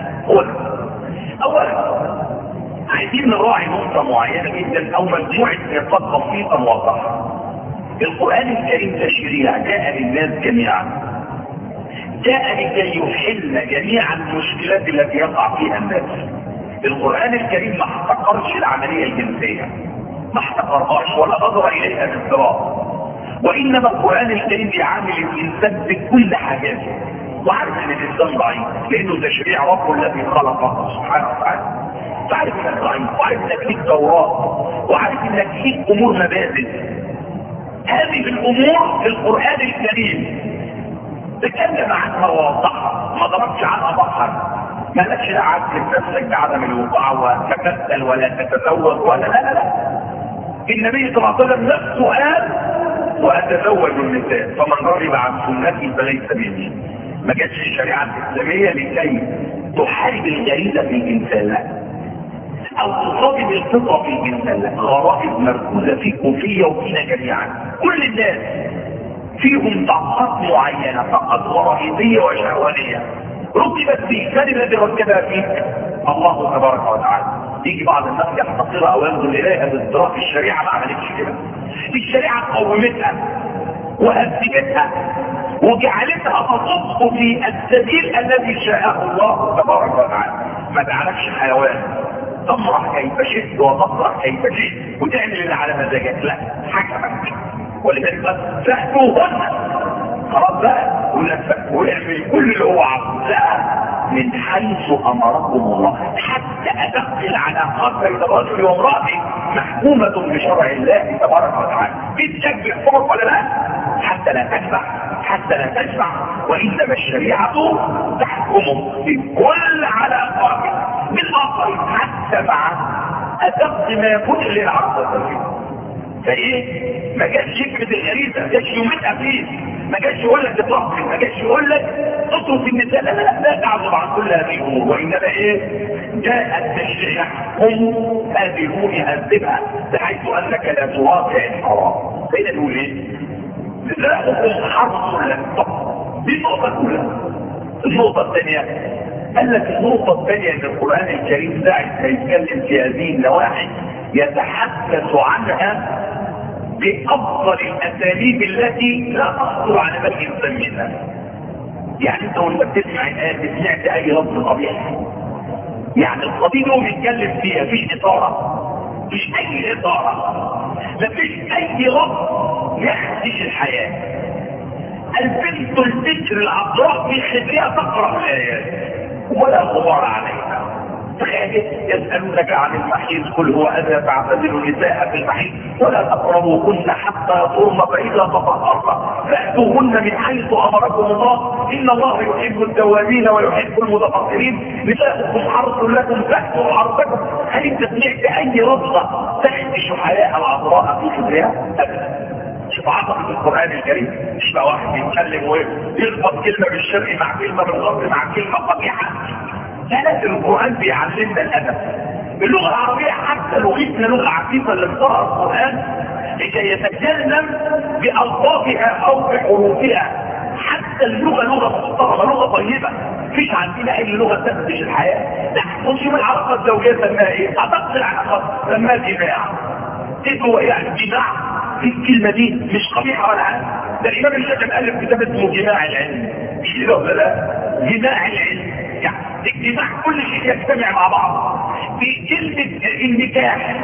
اولا عايزين نراعي نقطه معينه جدا او مجموعه نقاط بسيطه موضحه. القران الكريم تشريع جاء للناس جميعا، جاء لكي يحل جميع المشكلات التي يقع فيها الناس. القران الكريم ما احتقرش العمليه الجنسيه، ما احتقرهاش ولا نظر اليها باضطراب، وانما القران الكريم بيعامل الانسان بكل حاجاته، وعارف ان الانسان ضعيف لانه تشريع ربه الذي خلقه سبحانه وتعالى. فعارف انك ضعيف، وعارف انك ليك دورات، وعارف انك ليك امور مبادئ. هذه الامور القران الكريم تكلم عنها ووضحها، ما ضربش عنها بحر. ما لكش لا عدل نفسك بعدم الوقوع وتكسل ولا تتزوج ولا لا لا لا. النبي صلى الله عليه وسلم نفسه قال واتزوج النساء فمن رغب عن سنتي فليس مني. ما جاتش الشريعه الاسلاميه لكي تحارب الغريزه في الانسان، لا، او تصادم الفطره في الانسان، لا. غرائز مركوزه فيكم فيا وفينا جميعا. كل الناس فيهم طاقات معينه، طاقات غرائزيه وشهوانيه ركبت فيك. من الذي ركبها فيك؟ الله تبارك وتعالى. يجي بعض الناس يحتقرها او ينظر اليها باضطراب. الشريعه ما عملتش كده. الشريعه قومتها وهدمتها وجعلتها تصب في السبيل الذي شاءه الله تبارك وتعالى. ما تعرفش حيوان تمرح كيف شئت وتطرح كيف شئت وتعمل اللي على مزاجك، لا، حكمك. ولذلك فاتوهن خلاص بقى ويعمل كل اللي هو عاوزه، لا، من حيث امركم الله. حتى ادق العلاقات بين الرجل وامراته محكومه بشرع الله تبارك وتعالى. بدك بالحكم ولا لا؟ حتى لا تشبع، حتى لا تشبع، وانما الشريعه تحكم في كل علاقات بالاخرين حتى مع ادق ما يكون للعقل فيه. فايه؟ ما جاش فكره الغريزه، ما جاش يومتها فيه، ما جاش يقول لك تطلق، ما جاش يقول لك اترك النساء، لا لا لا, لا تعرض عن كل هذه الامور. وانما ايه؟ جاء التشريع هم قادرون يهذبها بحيث انك لا تواقع الحرام. فإذا نقول ايه؟ نساؤكم حرث لكم. دي النقطه الاولى. النقطه الثانيه قال لك النقطه الثانيه ان القران الكريم ساعه ما يتكلم في هذه النواحي يتحدث عنها بافضل الاساليب التي لا تخطر على بال الانسان منها. يعني انت وانت بتسمع الايه سمعت اي لفظ قبيح، يعني القضيه هو بيتكلم فيها مفيش اثاره، مفيش اي اثاره، مفيش اي لفظ يخدش الحياه. البنت البكر العذراء في خدرها تقرا الايات ولا غبار عليها. يسألونك عن المحيض قل هو أذى فاعتزلوا النساء في المحيض ولا تقربوهن حتى يطهرن فإذا تطهرن فأتوهن من حيث أمركم الله إن الله يحب التوابين ويحب المتطهرين. نساؤكم حرث لكم فأتوا حرثكم. هل انت سمعت أي رضغة تخدش حياء العذراء في خدرها؟ شوف عظمة القرآن الكريم. مش بقى واحد يتكلم ويخبط كلمة بالشرق مع كلمة بالغرب مع كلمة قبيحة. ثلاث القرآن بيعلمنا الأدب. اللغة العربية حتى لغتنا لغة عفيفة اللي بتقرأ القرآن لكي يتكلم بألفاظها أو بحروفها حتى حتى اللغه لغه محترمه، لغه طيبه، مفيش عندنا اي لغه تخدش الحياه. لا تخش من العلاقه الزوجيه سماها ايه؟ اعتقد العلاقه سماها جماع. ايه هو يعني جماع؟ في الكلمه دي مش قبيحه ولا حاجه. ده الامام الشافعي الف كتاب اسمه جماع العلم، مش كده ولا لا؟ جماع العلم يعني اجتماع كل شيء يجتمع مع بعض. في كلمه النكاح،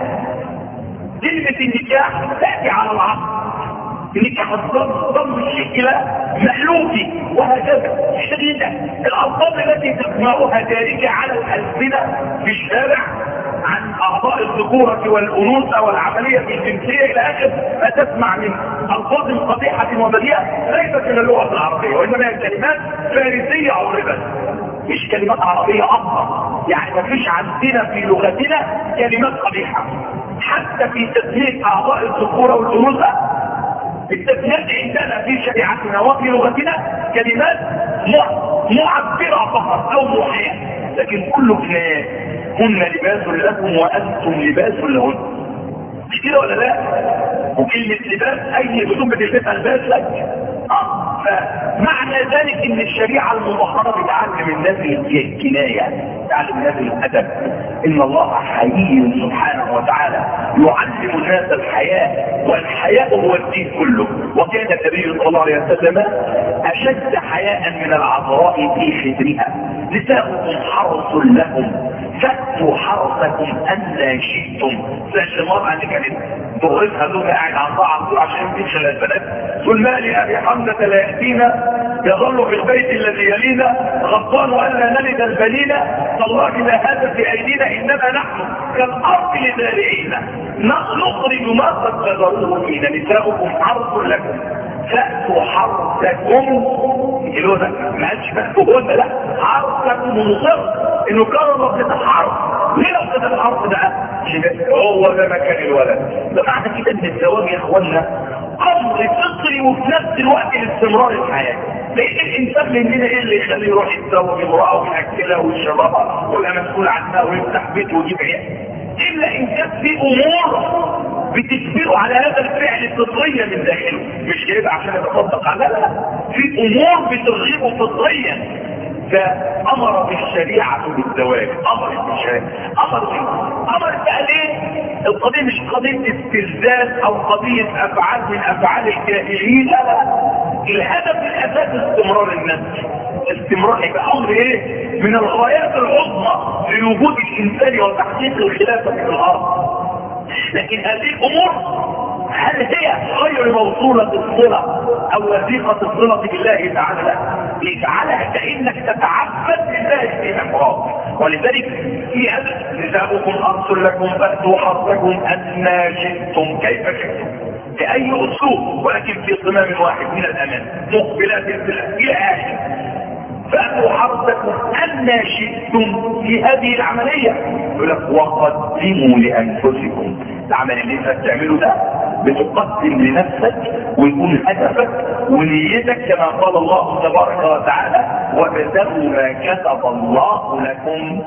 كلمه النكاح تاتي على العقل، النكاح ضم الشيء الى مألوفي وهكذا. الشديدة الألفاظ التي تسمعها دارجة على الألسنة في الشارع عن أعضاء الذكورة والأنوثة والعملية الجنسية إلى آخر ما تسمع من ألفاظ قبيحة وبذيئة ليست من اللغة العربية، وإنما هي كلمات فارسية عربت، مش كلمات عربية أصلا. يعني ما فيش عندنا في لغتنا كلمات قبيحة. حتى في تسمية أعضاء الذكورة والأنوثة التسميات عندنا في شريعتنا وفي لغتنا كلمات معبرة فقط أو موحية، لكن كل كلمات هن لباس لكم وأنتم لباس لهن، مش كده ولا لا؟ وكلمة لباس أي هدوم بتلبسها لباس لك. آه. فمعنى ذلك إن الشريعة المطهرة بتعلم الناس الكناية، تعلم الناس الأدب. إن الله حي سبحانه وتعالى يعلم الناس الحياة، والحياء هو الدين كله. وكان النبي صلى الله عليه وسلم أشد حياء من العذراء في خدرها. نساؤكم حرص لكم فأتوا حرصكم أن شئتم. زي المرأة اللي كانت ضغطها زوجها قاعد عن طاعة عشان تنشل البنات، قل ما لأبي حمزة لا يأتينا يظل في البيت الذي يلينا غضبان وألا نلد البنين تالله لا هذا في أيدينا إنما نحن كالأرض لزارعين نخرج ما قد جذروه فينا. نساؤكم حرص لكم فأتوا حرصكم، يقولوا ده ما قالش فأتوا هنا، لا حرصكم مصر إنه كان ربنا حرص. ليه لو كان الحرص ده هو ده مكان الولد؟ ده معنى كده إن الزواج يا إخوانا أمر فطري وفي نفس الوقت لاستمرار الحياة. لأن الإنسان مننا إيه اللي يخليه يروح يتزوج امرأة ويأكلها ويشربها ويبقى مسؤول عنها ويفتح بيته ويجيب عيال؟ إلا إن كانت في أمور بتجبره على هذا الفعل فطريا من داخله، مش جايبها عشان يتصدق على، لا، في أمور بترغبه فطريا. فأمر بالشريعة بالزواج، أمر بالشريعة، أمر أمر بقى ليه؟ القضية مش قضية استلزاز أو قضية أفعال من أفعال الجاهلين، لا لا، الهدف الأساس استمرار النسل. استمرار يبقى أمر إيه؟ من الغايات العظمى لوجود الإنسان وتحقيق الخلافة في الأرض. لكن هذه الأمور هل هي غير موصولة الصلة أو وثيقة الصلة بالله تعالى؟ يجعلها كأنك تتعبد لله في أمراض. ولذلك في هذا نساؤكم حرص لكم فأتوا حرصكم أن شئتم كيف شئتم بأي أسلوب، ولكن في صمام واحد من الأمان مقبلات إلى آخر. فأتوا حرصكم أن شئتم في هذه العملية. يقول لك وقدموا لأنفسكم. العمل اللي انت بتعمله ده بتقدم لنفسك ويكون هدفك ونيتك كما قال الله تبارك وتعالى وابتغوا ما كتب الله لكم.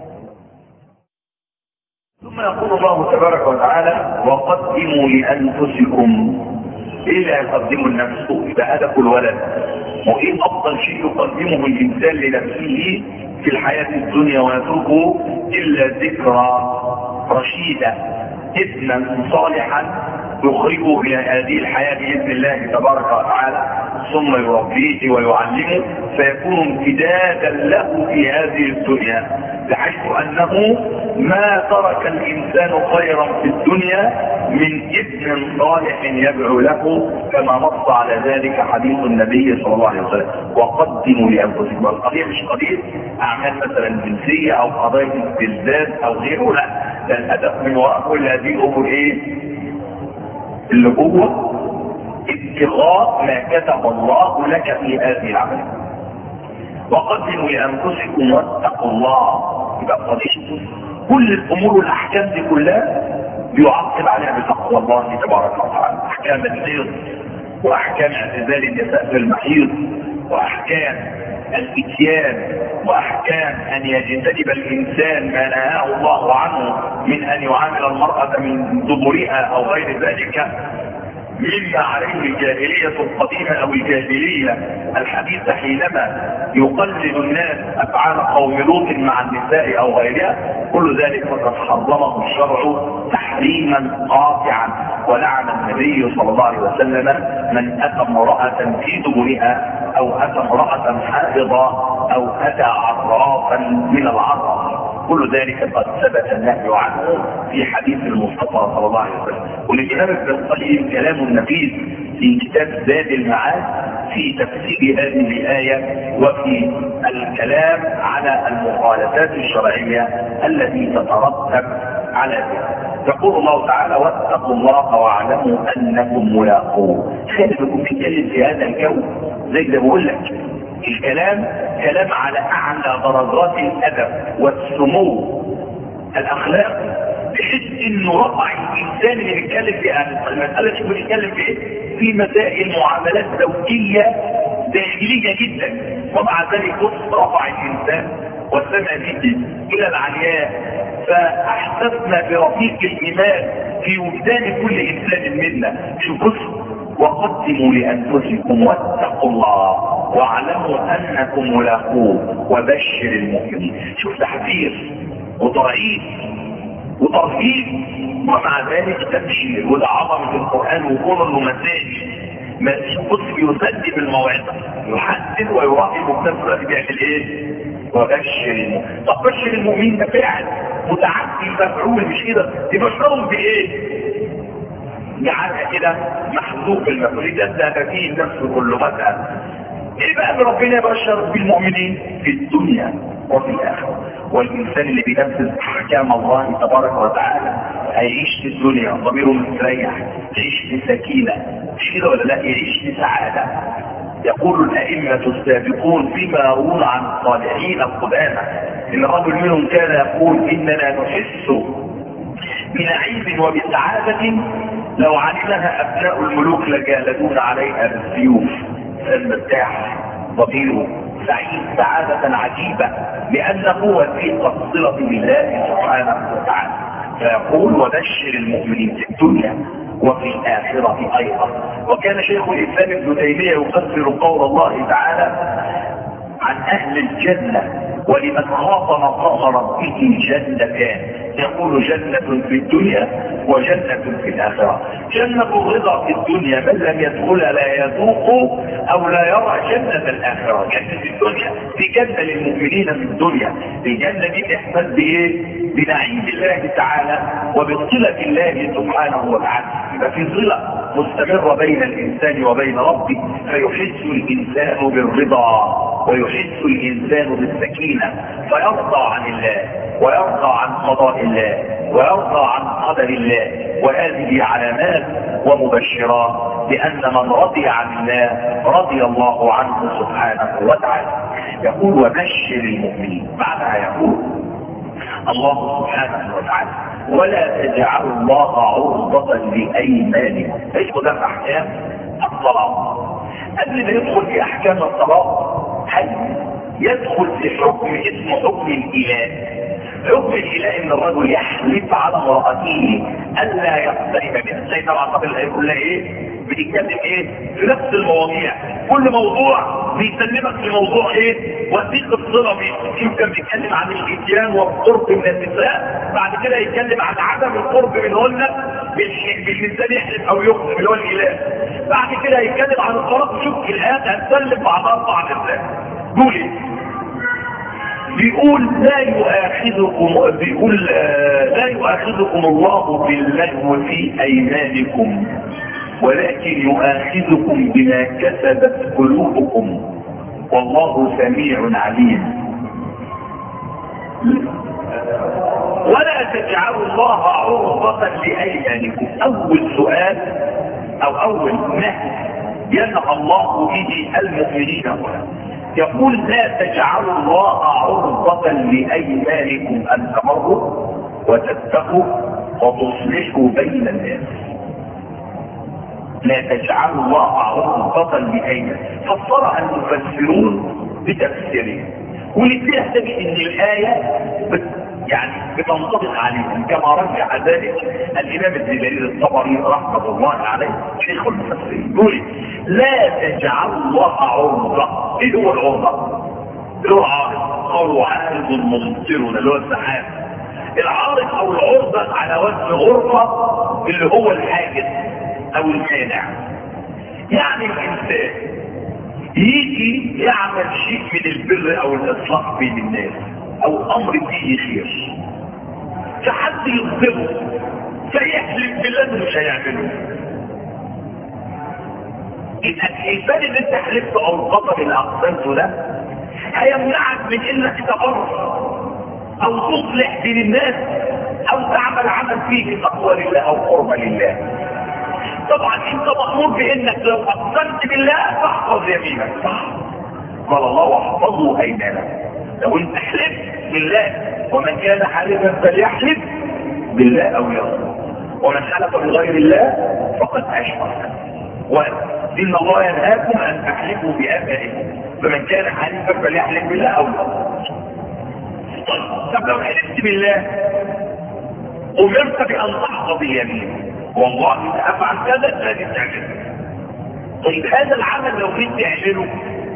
ثم يقول الله تبارك وتعالى وقدموا لأنفسكم. ايه اللي هيقدمه لنفسه؟ يبقى هدف الولد. وايه افضل شيء يقدمه الانسان لنفسه في الحياة الدنيا ويتركه الا ذكرى رشيدة، ابنا صالحا يخرجه الى هذه الحياة باذن الله تبارك وتعالى، ثم يربيه ويعلمه فيكون امتدادا له في هذه الدنيا، بحيث انه ما ترك الانسان خيرا في الدنيا من ابن صالح يدعو له، كما نص على ذلك حديث النبي صلى الله عليه وسلم وقدموا لانفسكم. القضيه مش قضيه اعمال مثلا جنسيه او قضيه استلذاذ او غيره، لا، ده الهدف من وراء كل هذه الامور ايه؟ اللي هو ابتغاء ما كتب الله لك في هذه العمل. وقدموا لانفسكم واتقوا الله. يبقى قضيه كل الامور والاحكام دي كلها بيعقب عليها بتقوى الله تبارك وتعالى. احكام الحيض واحكام اعتزال النساء في المحيض واحكام الاتيان واحكام ان يجتنب الانسان ما نهاه الله عنه من ان يعامل المرأة من دبرها او غير ذلك. مما عليه الجاهلية القديمة او الجاهلية الحديثة حينما يقلد الناس افعال قوم لوط مع النساء او غيرها، كل ذلك قد حرمه الشرع تحريما قاطعا. ولعن النبي صلى الله عليه وسلم من اتى امرأة في دبرها او اتى امرأة حائضة او اتى عرافا من العرف، كل ذلك قد ثبت النهي عنه في حديث المصطفى صلى الله عليه وسلم. والامام ابن القيم كلام نفيس في كتاب زاد المعاد في تفسير هذه الآية وفي الكلام على المخالفات الشرعية التي تترتب على ذلك. يقول الله تعالى: واتقوا الله واعلموا انكم ملاقوه. خلي بالكم بيتكلم في هذا الجو زي ما بقول لك، الكلام كلام على اعلى درجات الادب والسمو الاخلاق، بحيث انه رفع الانسان اللي بيتكلم في المساله دي بيتكلم في ايه؟ في مسائل معاملات زوجيه داخليه جدا، ومع ذلك رفع الانسان والسمع به الى العلياء. فاحسسنا برفيق الايمان في وجدان كل انسان منا. شوفوا: وقدموا لانفسكم واتقوا الله واعلموا انكم ملاقوه وبشر المؤمنين. شوف تحذير وترعيد وترهيب، ومع ذلك تبشير. وده عظمه القران وكون انه مساج ما بص بيسدد بالموعظه، يحسن ويراقب وفي نفس الوقت بيعمل ايه؟ وبشر المؤمنين. طب بشر المؤمنين ده فعل متعدي مفعول، مش كده؟ يبشرهم بايه؟ جعلها كده محذوف المفعول، ده فيه النفس كلها. ايه بقى اللي ربنا يبشر بالمؤمنين في الدنيا وفي الاخره؟ والانسان اللي بينفذ احكام الله تبارك وتعالى هيعيش في الدنيا ضميره مستريح، يعيش في سكينه، مش كده ولا لا؟ يعيش في سعاده. يقول الائمه السابقون فيما يروون عن الصالحين القدامى ان رجل منهم كان يقول: اننا نحس بنعيم وبسعاده لو علمها ابناء الملوك لجالدون عليها بالسيوف. المرتاح ضميره سعيد سعاده عجيبه لانه وثيق الصله بالله سبحانه وتعالى. فيقول: وبشر المؤمنين في الدنيا وفي الآخرة أيضا. وكان شيخ الإسلام ابن تيمية يفسر قول الله تعالى عن أهل الجنة: ولمن خاف مقام ربه جنتان، يقول: جنة في الدنيا وجنة في الآخرة. جنة الرضا في الدنيا من لم يدخلها لا يذوق أو لا يرى جنة الآخرة. جنة الدنيا في جنة للمؤمنين في الدنيا، في جنة دي إحساس بإيه؟ بنعيم الله تعالى وبصلة الله سبحانه وتعالى. يبقى في صلة مستمرة بين الإنسان وبين ربه، فيحس الإنسان بالرضا ويحس الإنسان بالسكينة، فيرضى عن الله ويرضى عن قضاء الله ويرضى عن قدر الله. وهذه علامات ومبشرات لأن من رضي عن الله رضي الله عنه سبحانه وتعالى. يقول: وبشر المؤمنين. بعدها يقول الله سبحانه وتعالى: ولا تجعلوا الله عرضة لأيمانكم. ايش ده احكام الصلاة؟ قبل ما يدخل في احكام الصلاة هل يدخل في حكم اسمه حكم الاله؟ حكم الاله ان الرجل يحلف على امرأته الا يقترب منها. زي طبعا قبل هيقول لها ايه؟ بيتكلم ايه؟ في نفس المواضيع، كل موضوع بيسلمك في موضوع ايه؟ وثيق الصله بيه. يمكن بيتكلم عن الاتيان والقرب من النساء، بعد كده يتكلم عن عدم القرب منهن بالانسان يحلف او يقسم اللي هو الاله. بعد كده يتكلم عن الطلاق. شوف الايات هتسلم بعد اربع نساء. دول ايه؟ بيقول: لا يؤاخذكم بيقول لا يؤاخذكم الله باللغو في ايمانكم ولكن يؤاخذكم بما كسبت قلوبكم والله سميع عليم. ولا تجعلوا الله عرضة لأيمانكم. أول سؤال أو أول نهي ينهى الله به المؤمنين هنا، يقول: لا تجعلوا الله عرضة لأيمانكم أن تمروا وتتقوا وتصلحوا بين الناس. لا تجعلوا الله عرضة لأيمانكم. فسرها المفسرون بتفسيرين، والاثنين يحتمل ان الآية يعني بتنطبق عليهم كما رجع ذلك الامام ابن جرير الطبري رحمه الله عليه شيخ المفسرين. يقول لا تجعل الله عرضه. ايه هو العرضه؟ اللي هو عارض، قالوا عارض ممطرنا اللي هو السحاب. العارض او العرضه على وزن غرفه اللي هو الحاجز او المانع. يعني الانسان يجي يعمل شيء من البر او الاصلاح بين الناس او امر فيه خير، فحد يصدمه فيحلف بالله انه مش هيعمله. الحلفان اللي انت حلفته او القدر اللي اقسمته ده هيمنعك من انك تبر او تصلح بين الناس او تعمل عمل فيه تقوى لله او قرب لله. طبعا انت مأمور بانك لو اقسمت بالله تحفظ يمينك، صح؟ قال الله واحفظوا ايمانكم. لو انت حلفت بالله ومن كان حالفا فليحلف بالله او يصمت، ومن حلف بغير الله فقد اشرك. وان الله ينهاكم ان تحلفوا بابائكم، فمن كان حالفا فليحلف بالله او يصمت. طب لو حلفت بالله امرت بان تحفظ يمينك، والله اذا افعل كذا لازم تعمله. طيب هذا العمل لو كنت تعمله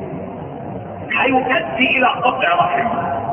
هيؤدي الى قطع رحم،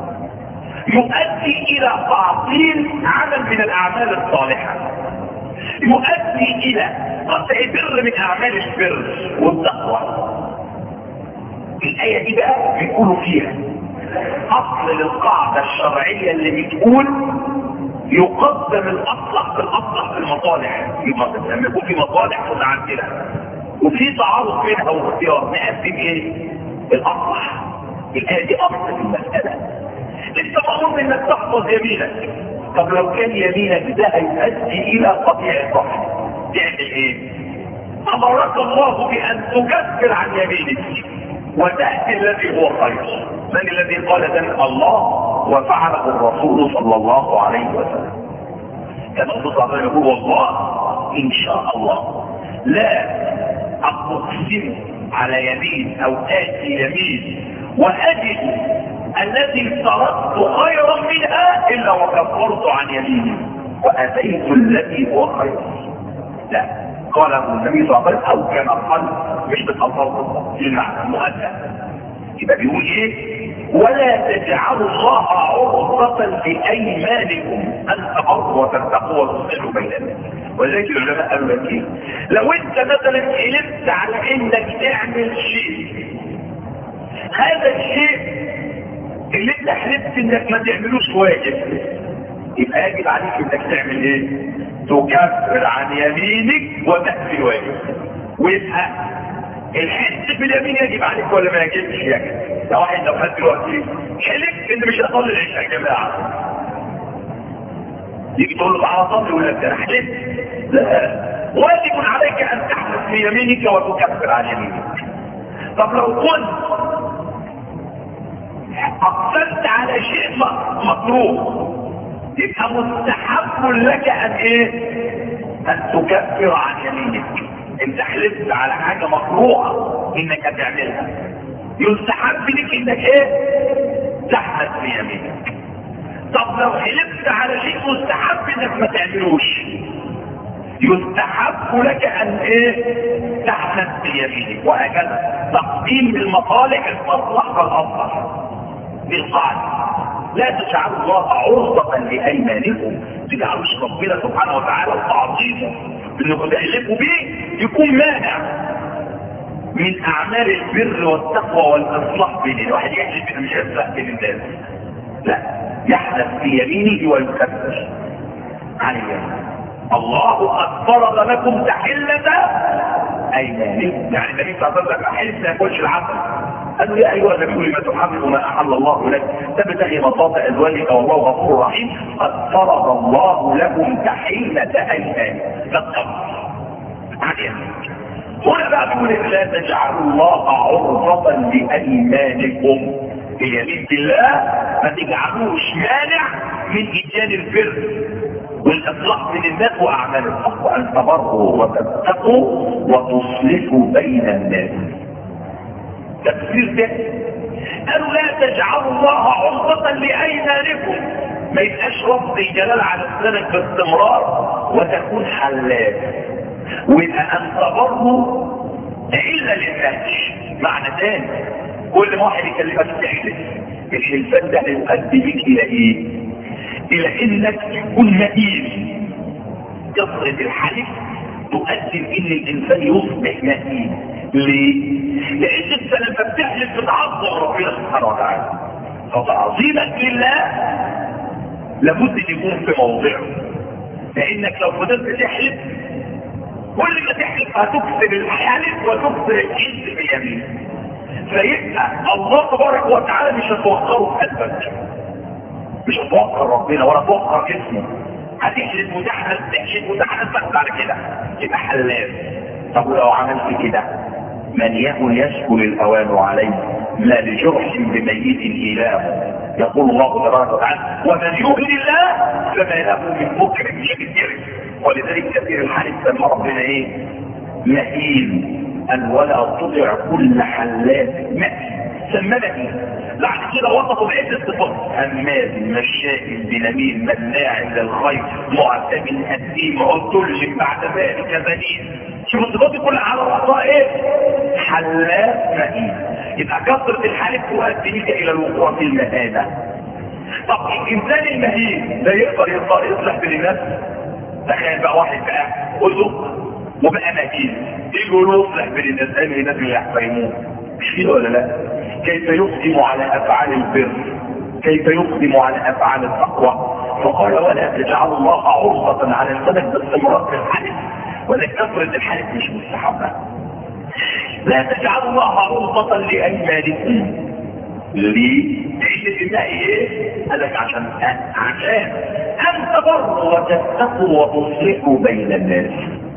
يؤدي الى تعطيل عمل من الاعمال الصالحه، يؤدي الى قطع بر من اعمال البر والتقوى. الايه دي بقى بيقولوا فيها اصل للقاعده الشرعيه اللي بتقول يقدم الاصلح بالاصلح في المصالح. لما يكون في مصالح متعدده وفي تعارض بينها واختيار، نقدم ايه؟ الاصلح. الايه دي اصل في المساله. انت مأمور انك تحفظ يمينك. طب لو كان يمينك ده هيؤدي الى قطيع الرحم تعمل ايه؟ امرك الله بان تكفر عن يمينك وتأتي الذي هو خير. من الذي قال ذلك؟ الله، وفعله الرسول صلى الله عليه وسلم. كان الرسول صلى الله عليه وسلم يقول والله ان شاء الله لا اقسم على يمين او اتي يمين واجد الذي تركت خيرا منها الا وكفرت عن يميني واتيت الذي هو خير. لا، قال النبي صلى الله عليه وسلم او كما قال، مش بالالفاظ في المعنى المؤدى. يبقى بيقول ايه؟ ولا تجعلوا الله عرضة لايمانكم ان تبروا وتتقوا وتصلحوا بين الناس. ولذلك العلماء قالوا لك ايه؟ لو انت مثلا حلفت على انك تعمل شيء، هذا الشيء اللي انت حلفت انك ما تعملوش واجب، يبقى يجب عليك انك تعمل ايه؟ تكفر عن يمينك وتأتي الواجب. ويبقى الحس باليمين يجب عليك ولا ما يجبش؟ يجب. لو واحد لو خد دلوقتي حلف ان مش هصلي العشاء يا جماعه، يجي تقول له تعالى صلي ولا انت حلفت؟ لا، واجب عليك ان تحلف بيمينك وتكفر عن يمينك. طب لو كنت اقسمت على شيء مكروه يبقى مستحب لك ان ايه؟ ان تكفر عن يمينك. انت حلفت على حاجه مكروهه انك هتعملها، يستحب لك انك ايه؟ تحلف بيمينك. طب لو حلفت على شيء مستحب انك ما تعملوش، يستحب لك ان ايه؟ تحلف بيمينك. وهكذا تقديم المصالح الاصلح فالاصلح بالقاعده. لا تجعلوا الله عرضة لايمانكم، تجعلوش ربنا سبحانه وتعالى تعظيمه انكم تحلفوا بيه يكون مانع من اعمال البر والتقوى والاصلاح بين الواحد. يحلف انه مش هيصلح بين الناس، لا، يحلف بيمينه ويكفر عن يمينه. الله قد فرض لكم تحلة ايمانكم. يعني النبي صلى الله عليه وسلم حلف ما يقولش العقل، قال له يا ايها النبي لما تحرم ما احل الله لك تبتغي مصافى ازواجك والله غفور رحيم. قد فرض الله لكم تحلة ايمانكم، فاتقوا عن يمينكم. هنا بقى بيقول لا تجعلوا الله عرضة لايمانكم. اليمين بالله ما تجعلوش مانع من اتيان البر والاصلاح من الناس واعمال الحق، ان تبروا وتتقوا وتصلحوا بين الناس. تفسير ده قالوا لا تجعلوا الله عرضة لايمانكم، ما يبقاش رفض الجلال على لسانك باستمرار وتكون حلاف، ويبقى انت برضه الا للنهج. معنى ثاني كل ما واحد يكلمك تحلف، الحلفان ده هيؤدي بك الى ايه؟ الى انك تكون مهين. كثرة الحلف تؤدي ان الانسان يصبح مهين. ليه؟ لان انت لما بتحلف بتعظم ربنا سبحانه وتعالى، فتعظيمك لله لابد ان يكون في موضعه. لانك لو فضلت تحلف كل ما تحلف هتكسر الحلف وتكسر الحلف باليمين، فيبقى الله تبارك وتعالى مش هتوقره في قلبك، مش هتوقر ربنا ولا توقر اسمه. هتحلف وتحلف تحلف وتحلف بس على كده يبقى حلاف. طب ولو عملت كده من يكن يسكن الاوان عليه لا لجرح بميت اله، يقول الله تبارك وتعالى ومن يؤمن الله فما له من مكرم يكثر. ولذلك كثير الحديث سمى ربنا ايه؟ مهين. ان ولا تطع كل حلاف مهين. سمانا ايه؟ بعد كده وصفوا بعدة صفات: هماز مشاء بنميم مناع للخير معتم اثيم عتل بعد ذلك بنين. شوف الصفات كلها على رأسها ايه؟ حلاف مهين. يبقى كثرة الحلف تؤدي بك الى الوقوع في المهانة. طب الانسان المهين ده يقدر يقدر يصلح بين الناس؟ تخيل بقى واحد بقى أذق وبقى مهين، يقولوا يصلح بين الناس، ايه الناس اللي يحترموه؟ مش كده ولا لا؟ كيف يقدم على افعال البر، كيف يقدم على افعال التقوى. فقال ولا تجعل الله عرضة على لسانك باستمرار في الحلف. ولا كثرة الحلف مش مستحبة. لا تجعل الله عرضة لايمانكم. ليه؟ عشت الله ايه؟ قالك عشان عشان ان تبروا وتتقوا وتصلحوا بين الناس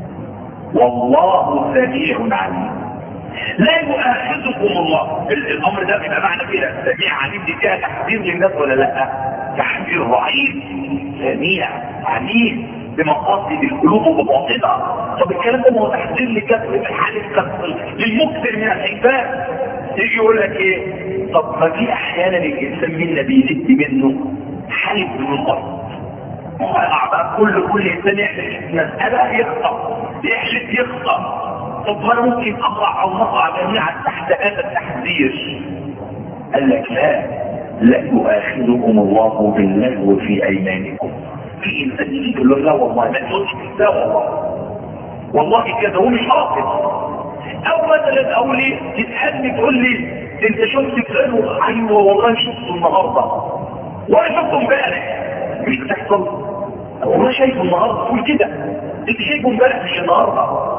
والله سميع عليم. لا يؤاخذكم الله. الامر ده بيبقى معنى كده سميع عليم، دي فيها تحذير للناس ولا لا؟ تحذير رهيب. سميع عليم بمقاصد القلوب وبواطنها. طب الكلام ده هو تحذير لكثرة الحلف، للمكثر من الحلفان. يجي يقول لك ايه؟ طب ما في احيانا الانسان منا بيزيد منه حلف من الارض. اعضاء كل كل انسان يحلف مساله يخطا، يحلف يخطا. طب ما انا ممكن اقع او نقع جميعا تحت هذا التحذير. قال لك لا لا يؤاخذكم الله باللغو في ايمانكم. في انسان يجي يقول له لا والله ما تقولش لا والله والله كذا هو مش حافظ. او مثلا اقول لي تسالني تقول لي انت شفت فلان؟ ايوه والله شفته النهارده وانا شفته امبارح. مش بتحصل؟ والله شايفه النهارده. تقول كده انت شايفه امبارح مش النهارده.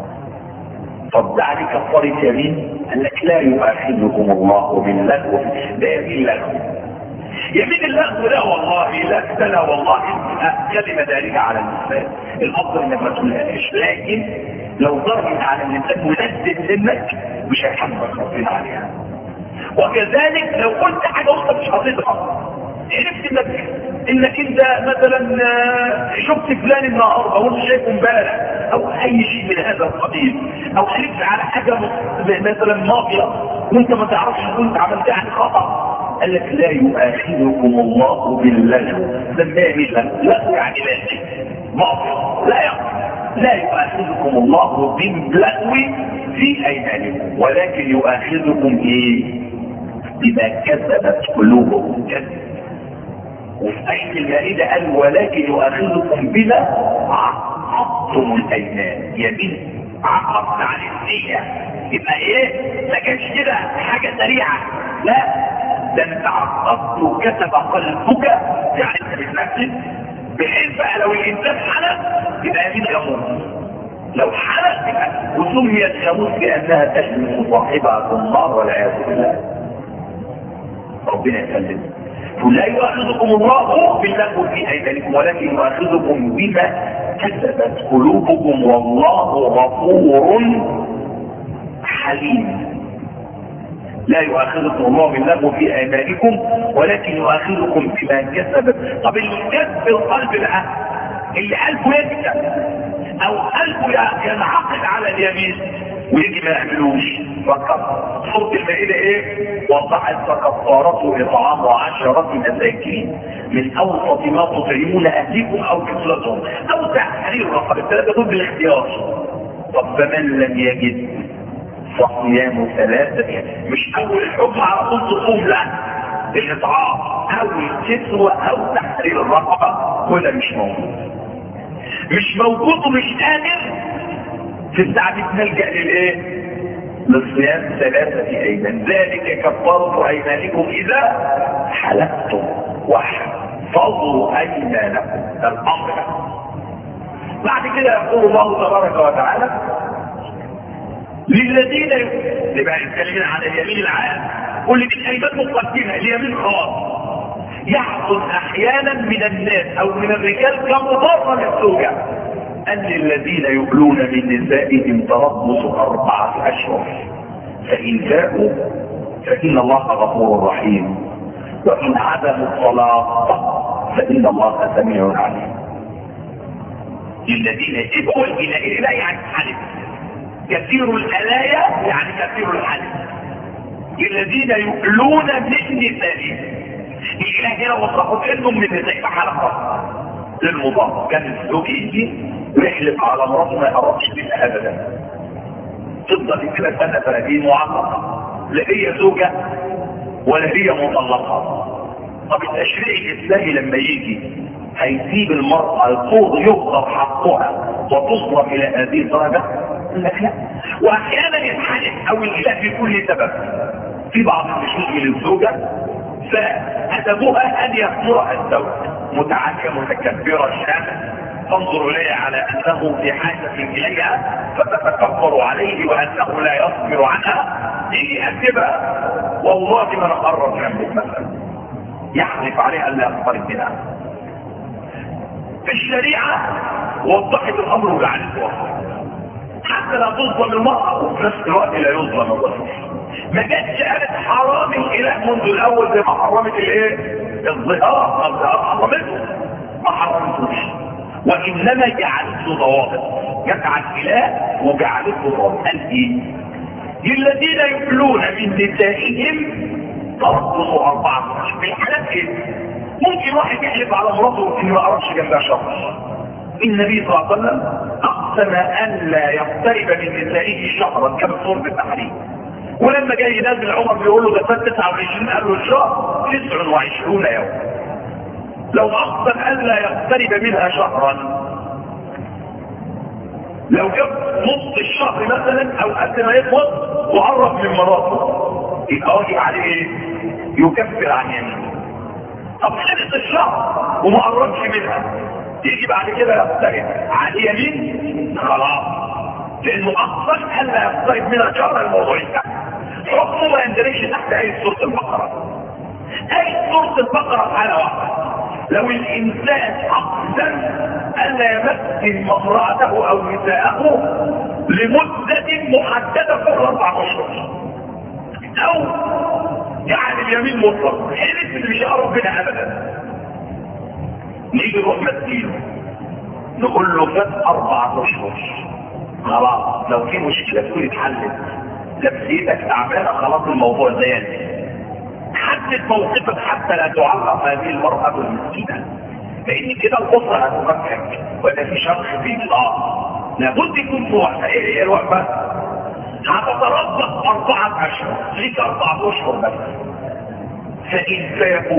طب ده عليك كفاره يمين. قال لك لا يؤاخذكم الله باللغو. ده يمين لغو. يمين اللغو لا والله لا ده لا والله كلمه دارجه على اللسان. الافضل انك ما تقولهاش، لكن لو ضربت على اللسان ونزلت سنك مش هيحملك ربنا عليها. وكذلك لو قلت حاجه اخرى مش هتضحك، عرفت انك انك انت مثلا شفت فلان النهارده وانت شايفه امبارح او اي شيء من هذا القبيل، او حلفت على حاجه مثلا ماضيه وانت ما تعرفش كنت عملتها عن خطا. قال لك لا يؤاخذكم الله باللغو. سماه باللغو. لا يعني لا شيء ماضي لا يقصد. لا يؤاخذكم الله باللغو في ايمانكم ولكن يؤاخذكم ايه؟ بما كسبت قلوبكم. كذب. وفي آية المائدة قال ولكن يؤاخذكم بما عقدتم الايمان. يمين عقدت عن النية. يبقى ايه؟ ما كانش كده حاجة سريعة، لا ده انت عقدت وكتب قلبك، يعني انت بتنفذ بحيث بقى لو الانسان حلف يبقى يمين يموت. لو حلف يبقى وسميت يموت لانها تشمل صاحبها في النار والعياذ بالله. ربنا يسلم. فلا يؤاخذكم الله باللغو في ايمانكم ولكن يؤاخذكم بما كسبت قلوبكم والله غفور حليم. لا يؤاخذكم الله باللغو في ايمانكم ولكن يؤاخذكم بما كسبت. طب اللي كسب القلب بقى، اللي قلبه يكسب او قلبه ينعقد على اليمين ويجي ما يعملوش. فكر سورة المائدة ايه؟ وضحت فكفارته اطعام عشرة مساكين من اوسط ما تطعمون اهليكم او كسوتهم او تحرير رقبة. الثلاثة دول بالاختيار. طب فمن لم يجد فصيام ثلاثة، مش اول الحكم على طول تصوم، لا، الاطعام او الكسوة او تحرير الرقبة كله مش موجود. مش موجود ومش قادر، في الساعة دي بنلجأ للايه؟ للصيام ثلاثة ايام. ذلك كفارة ايمانكم اذا حلفتم واحفظوا ايمانكم. ده الامر. بعد كده يقول الله تبارك وتعالى للذين يبقى يتكلمون عن اليمين العام، واللي دي ايمان مقدمه اليمين خاص، يحصل احيانا من الناس او من الرجال كمضارة للزوجة ان للذين يؤلون من نسائهم تربص اربعة اشهر فان فاءوا فان الله غفور رحيم وان عدموا الطلاق فان الله سميع عليم. للذين يقول الى الى يعني حلف كثير الالاية يعني كثير الحلف. الذين يؤلون من نسائهم، الاله هنا وصفوا انهم من نسائهم حلقة للمضاف. كان الزوج يجي ويحلف على مراته ما يقربش منها ابدا، تفضل كده سنة ثلاثين معلقة، لا هي زوجة ولا هي مطلقة. طب التشريع الاسلامي لما يجي هيسيب المرأة الفوض يغضب حقها وتصرف الى هذه الدرجة؟ لك لا. واحيانا يتحلف او الاله في كل سبب. في بعض الشروط للزوجة فأدبها ان يأمرها الزوج متعالية متكبرة شامة تنظر اليه على انه في حاجة اليها فتتكبر عليه وانه لا يصبر عنها، يجي أدبها والله ما نقرب جنبك مثلا، يحلف عليها ان لا يقترب منها. في الشريعة وضحت الامر وجعلت وضح حتى لا تظلم المرأة وفي نفس الوقت لا يظلم الرجل. ما جاتش قالت حرام الاله منذ الاول زي ما حرمت الايه؟ الظهار. الظهار حرمته ما حرمتوش، وانما جعلت له ضوابط. جعل الاله وجعلت له ضوابط. قال ايه؟ للذين يؤلون من نسائهم تربص اربعة اشهر. في الحالات ايه؟ ممكن واحد يحلف على مراته انه ما قربش جنبها شهر. النبي صلى الله عليه وسلم اقسم ان لا يقترب من نسائه شهرا كما في سورة التحريم. ولما جاي ينزل عمر بيقول له ده فات تسعة وعشرين، قال له الشهر تسعة وعشرين يوم. لو اقسم ان لا يقترب منها شهرا، لو جاب نص الشهر مثلا او قد ما يخلص وقرب من مراته يبقى واجب عليه ايه؟ يكفر عن يمينه. طب خلص الشهر وما قربش منها، يجي بعد كده يقترب عن يمين خلاص، لانه اقصد ان لا يقترب منها شهر. الموضوع انتهى. حكمه ما يندرجش تحت اي سورة البقرة. اي سورة البقرة حالة واحدة، لو الانسان اقسم ان لا يمس امرأته او نساءه لمدة محددة فوق اربع اشهر، او يعني اليمين مطلق حلف اللي مش هقرب منها ابدا، نيجي نروح مسكينه نقول له فات اربع اشهر خلاص، لو في مشكلة تكون اتحلت، نفسيتك تعبانه خلاص الموضوع زي حدد موقفك حتى لا تعلق هذه المرأة المسكينة، لان كده الاسرة هتفكك ولا في شرخ في اطلاق. لابد يكون في وقفة. ايه هي الوقفة؟ هتتربص اربعة اشهر، ليك اربعة اشهر بس. فإن فاقوا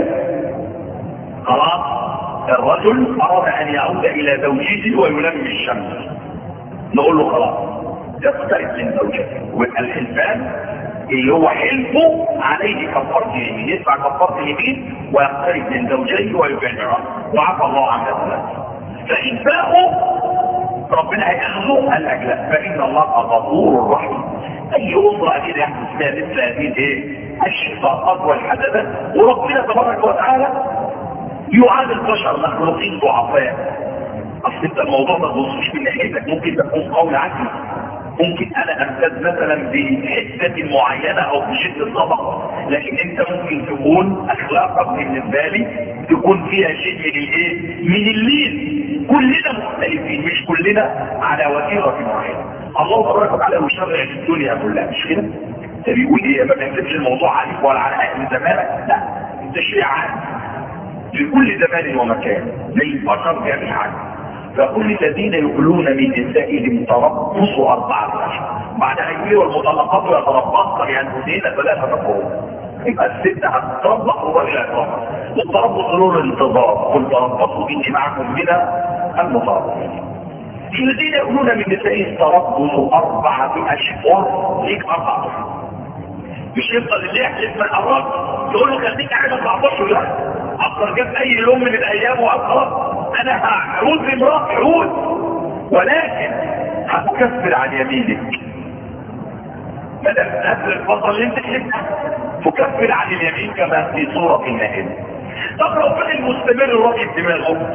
خلاص الرجل اراد ان يعود الى زوجته ويلم الشمس، نقول له خلاص يقترب من زوجته، ويبقى الحلفان اللي هو حلفه عليه كفارة اليمين، يدفع كفارة اليمين ويقترب من زوجته ويجامعه وعفى الله عن ذلك. فإن فاقوا ربنا هيأخذوا الأجل فإن الله غفور رحيم. أي أسرة أكيد يحدث فيها مثل هذه الايه؟ الشقاقات والحدثات، وربنا تبارك وتعالى يعاد البشر مخلوقين ضعفاء. اصل انت الموضوع ما تبصش من ناحيتك، ممكن تكون قول عكسي، ممكن انا امتاز مثلا بحته معينه او بشده طبق، لكن انت ممكن تكون اخلاقك بالنسبه لي تكون فيها شيء من الايه؟ من اللين. كلنا مختلفين، مش كلنا على وتيره واحده. الله تبارك وتعالى مشرع في الدنيا كلها، مش كده؟ انت بيقول ايه؟ ما بيكتبش الموضوع عليك ولا على اهل زمانك، لا، التشريع عام في كل زمان ومكان للبشر جميعا. فكل الذين يقولون من نسائهم تربص اربعه اشهر، بعدها يقولوا المطلقات يتربصن ينهدين ثلاثه قرون، يبقى الست هتتربص والراجل هيتربص، والتربص له الانتظار، قل تربصوا اني معكم من المتربصين. الذين يقولون من نسائهم تربص اربعه اشهر، ليك اربعه اشهر، مش يفضل اللي يحلف من الأراض تقول له خليك قاعد اربعتاشر لا اكتر جاب اي يوم من الايام واكثر انا هعود لامراه عود، ولكن هتكفر عن يمينك ما دام قبل الفتره اللي انت حلفتها تكفر عن اليمين كما في سوره النائل. طب لو كان المستمر الراجل دماغه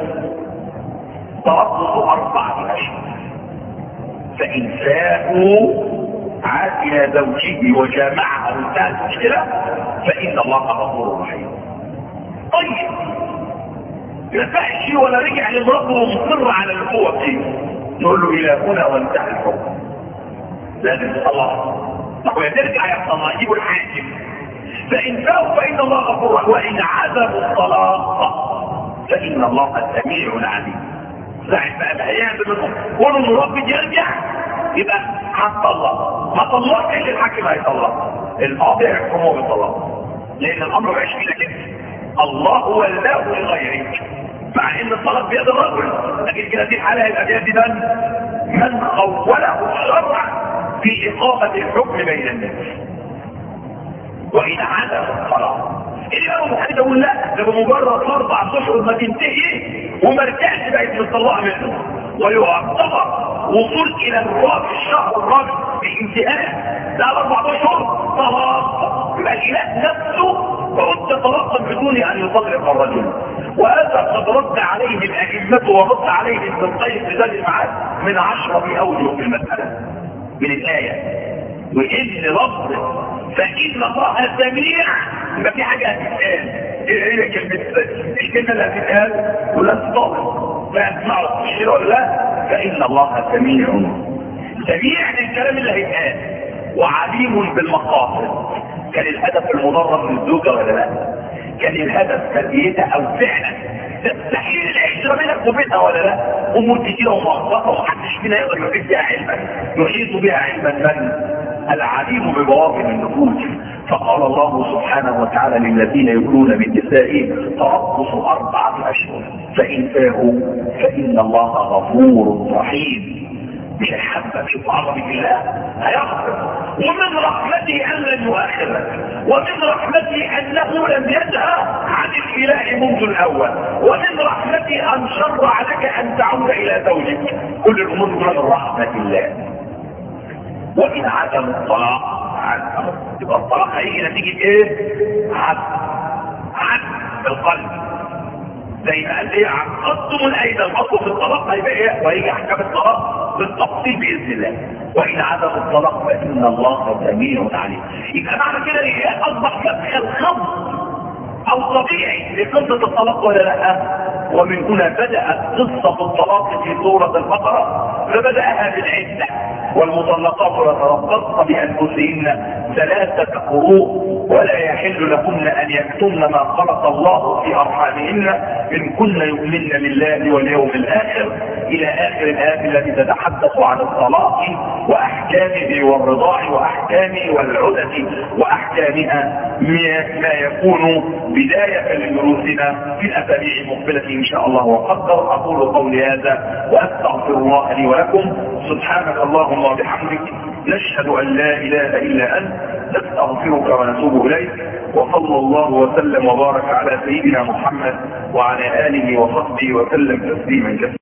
تربص اربعه اشهر فان فاءوا عاد الى زوجه وجامعها وانتهت المشكله فان الله غفور رحيم. طيب لا فاحش شيء ولا رجع لمراته ومصر على اللي هو فيه، نقول له الى هنا وانتهى الحكم، لازم الطلاق. طب ترجع يا طلاق يجيبوا الحاكم، فان فاءوا فان الله غفور رحيم، وان عزموا الطلاق فان الله سميع عليم. ساعة بقى العياذ منهم قولوا ان ربي يرجع يبقى هتطلق، ما طلقش ايش الحاكم هيطلق؟ القاضي هيحكمه بالطلاق، لان الامر مش كده كده، الله ولاه لغيرك، مع ان الطلاق بيد الرجل، لكن كده دي الحاله هيبقى بيد من؟ من خوله الشرع في اقامه الحكم بين الناس. وان عدم الطلاق الامام محمد يقول لا، ده بمجرد اربع اشهر ما تنتهي وما رجعش بقت مطلقه منه، ويعتبر وصول الى الرابع الشهر الرابع بانتهاء ده اربع اشهر طلاق، يبقى الاله نفسه رد طلاقا بدون ان يطلق الرجل. وهذا قد رد عليه الائمه ورد عليه ابن القيم في ذلك المعاد من عشره اوجه في المساله من الايه. وان لفظ فان الله سميع يبقى في حاجه هتتقال، ايه هي كلمه الكلمه اللي هتتقال؟ ولا تطلق لا نعرف الشيء ولا لا؟ فإن الله سميع سميع للكلام اللي هيتقال وعليم بالمقاصد. كان الهدف المضرر للزوجة ولا لا؟ كان الهدف تربيتها او فعلا تحليل العشرة بينك وبينها ولا لا؟ امور كتيرة ومعظمة ومحدش فينا يقدر يحيط بها علما، يحيط بها علما من؟ العليم ببواطن النفوس. فقال الله سبحانه وتعالى للذين يقولون من نسائهم تربصوا اربعه اشهر فان فاءوا فان الله غفور رحيم. مش هيحبك، شوف عظمه الله، هيغفر. ومن رحمته ان لن يؤاخذك، ومن رحمته انه لم ينهى عن الاله منذ الاول، ومن رحمته ان شرع لك ان تعود الى زوجك. كل الامور من رحمه الله. وإن عدم الطلاق عدم، يبقى الطلاق هيجي نتيجة ايه؟ عدم عدم القلب، زي ما قال ايه؟ عقدتم الايدي، الاصل في الطلاق هيبقى ايه؟ وهيجي احكام الطلاق بالتفصيل باذن الله. وإن عدم الطلاق فإن الله سميع عليم. يبقى معنى كده ايه؟ اصبح مدخل خمس او طبيعي لقصة الطلاق ولا لا؟ ومن هنا بدأت قصة الطلاق في سورة البقرة، فبدأها بالعدة، والمطلقات يتربصن بانفسهن ثلاثه قروء ولا يحل لهن ان يكتمن ما خلق الله في ارحامهن ان كن يؤمن بالله واليوم الاخر الى اخر الايه التي تتحدث عن الطلاق واحكامه والرضاع واحكامه والعدة واحكامها ما يكون بدايه لدروسنا في الاسابيع المقبله ان شاء الله وقدر. اقول قولي هذا واستغفر الله لي ولكم. سبحانك اللهم وبحمدك نشهد ان لا اله الا انت نستغفرك ونتوب اليك. وصلى الله وسلم وبارك على سيدنا محمد وعلى اله وصحبه وسلم تسليما كثيرا.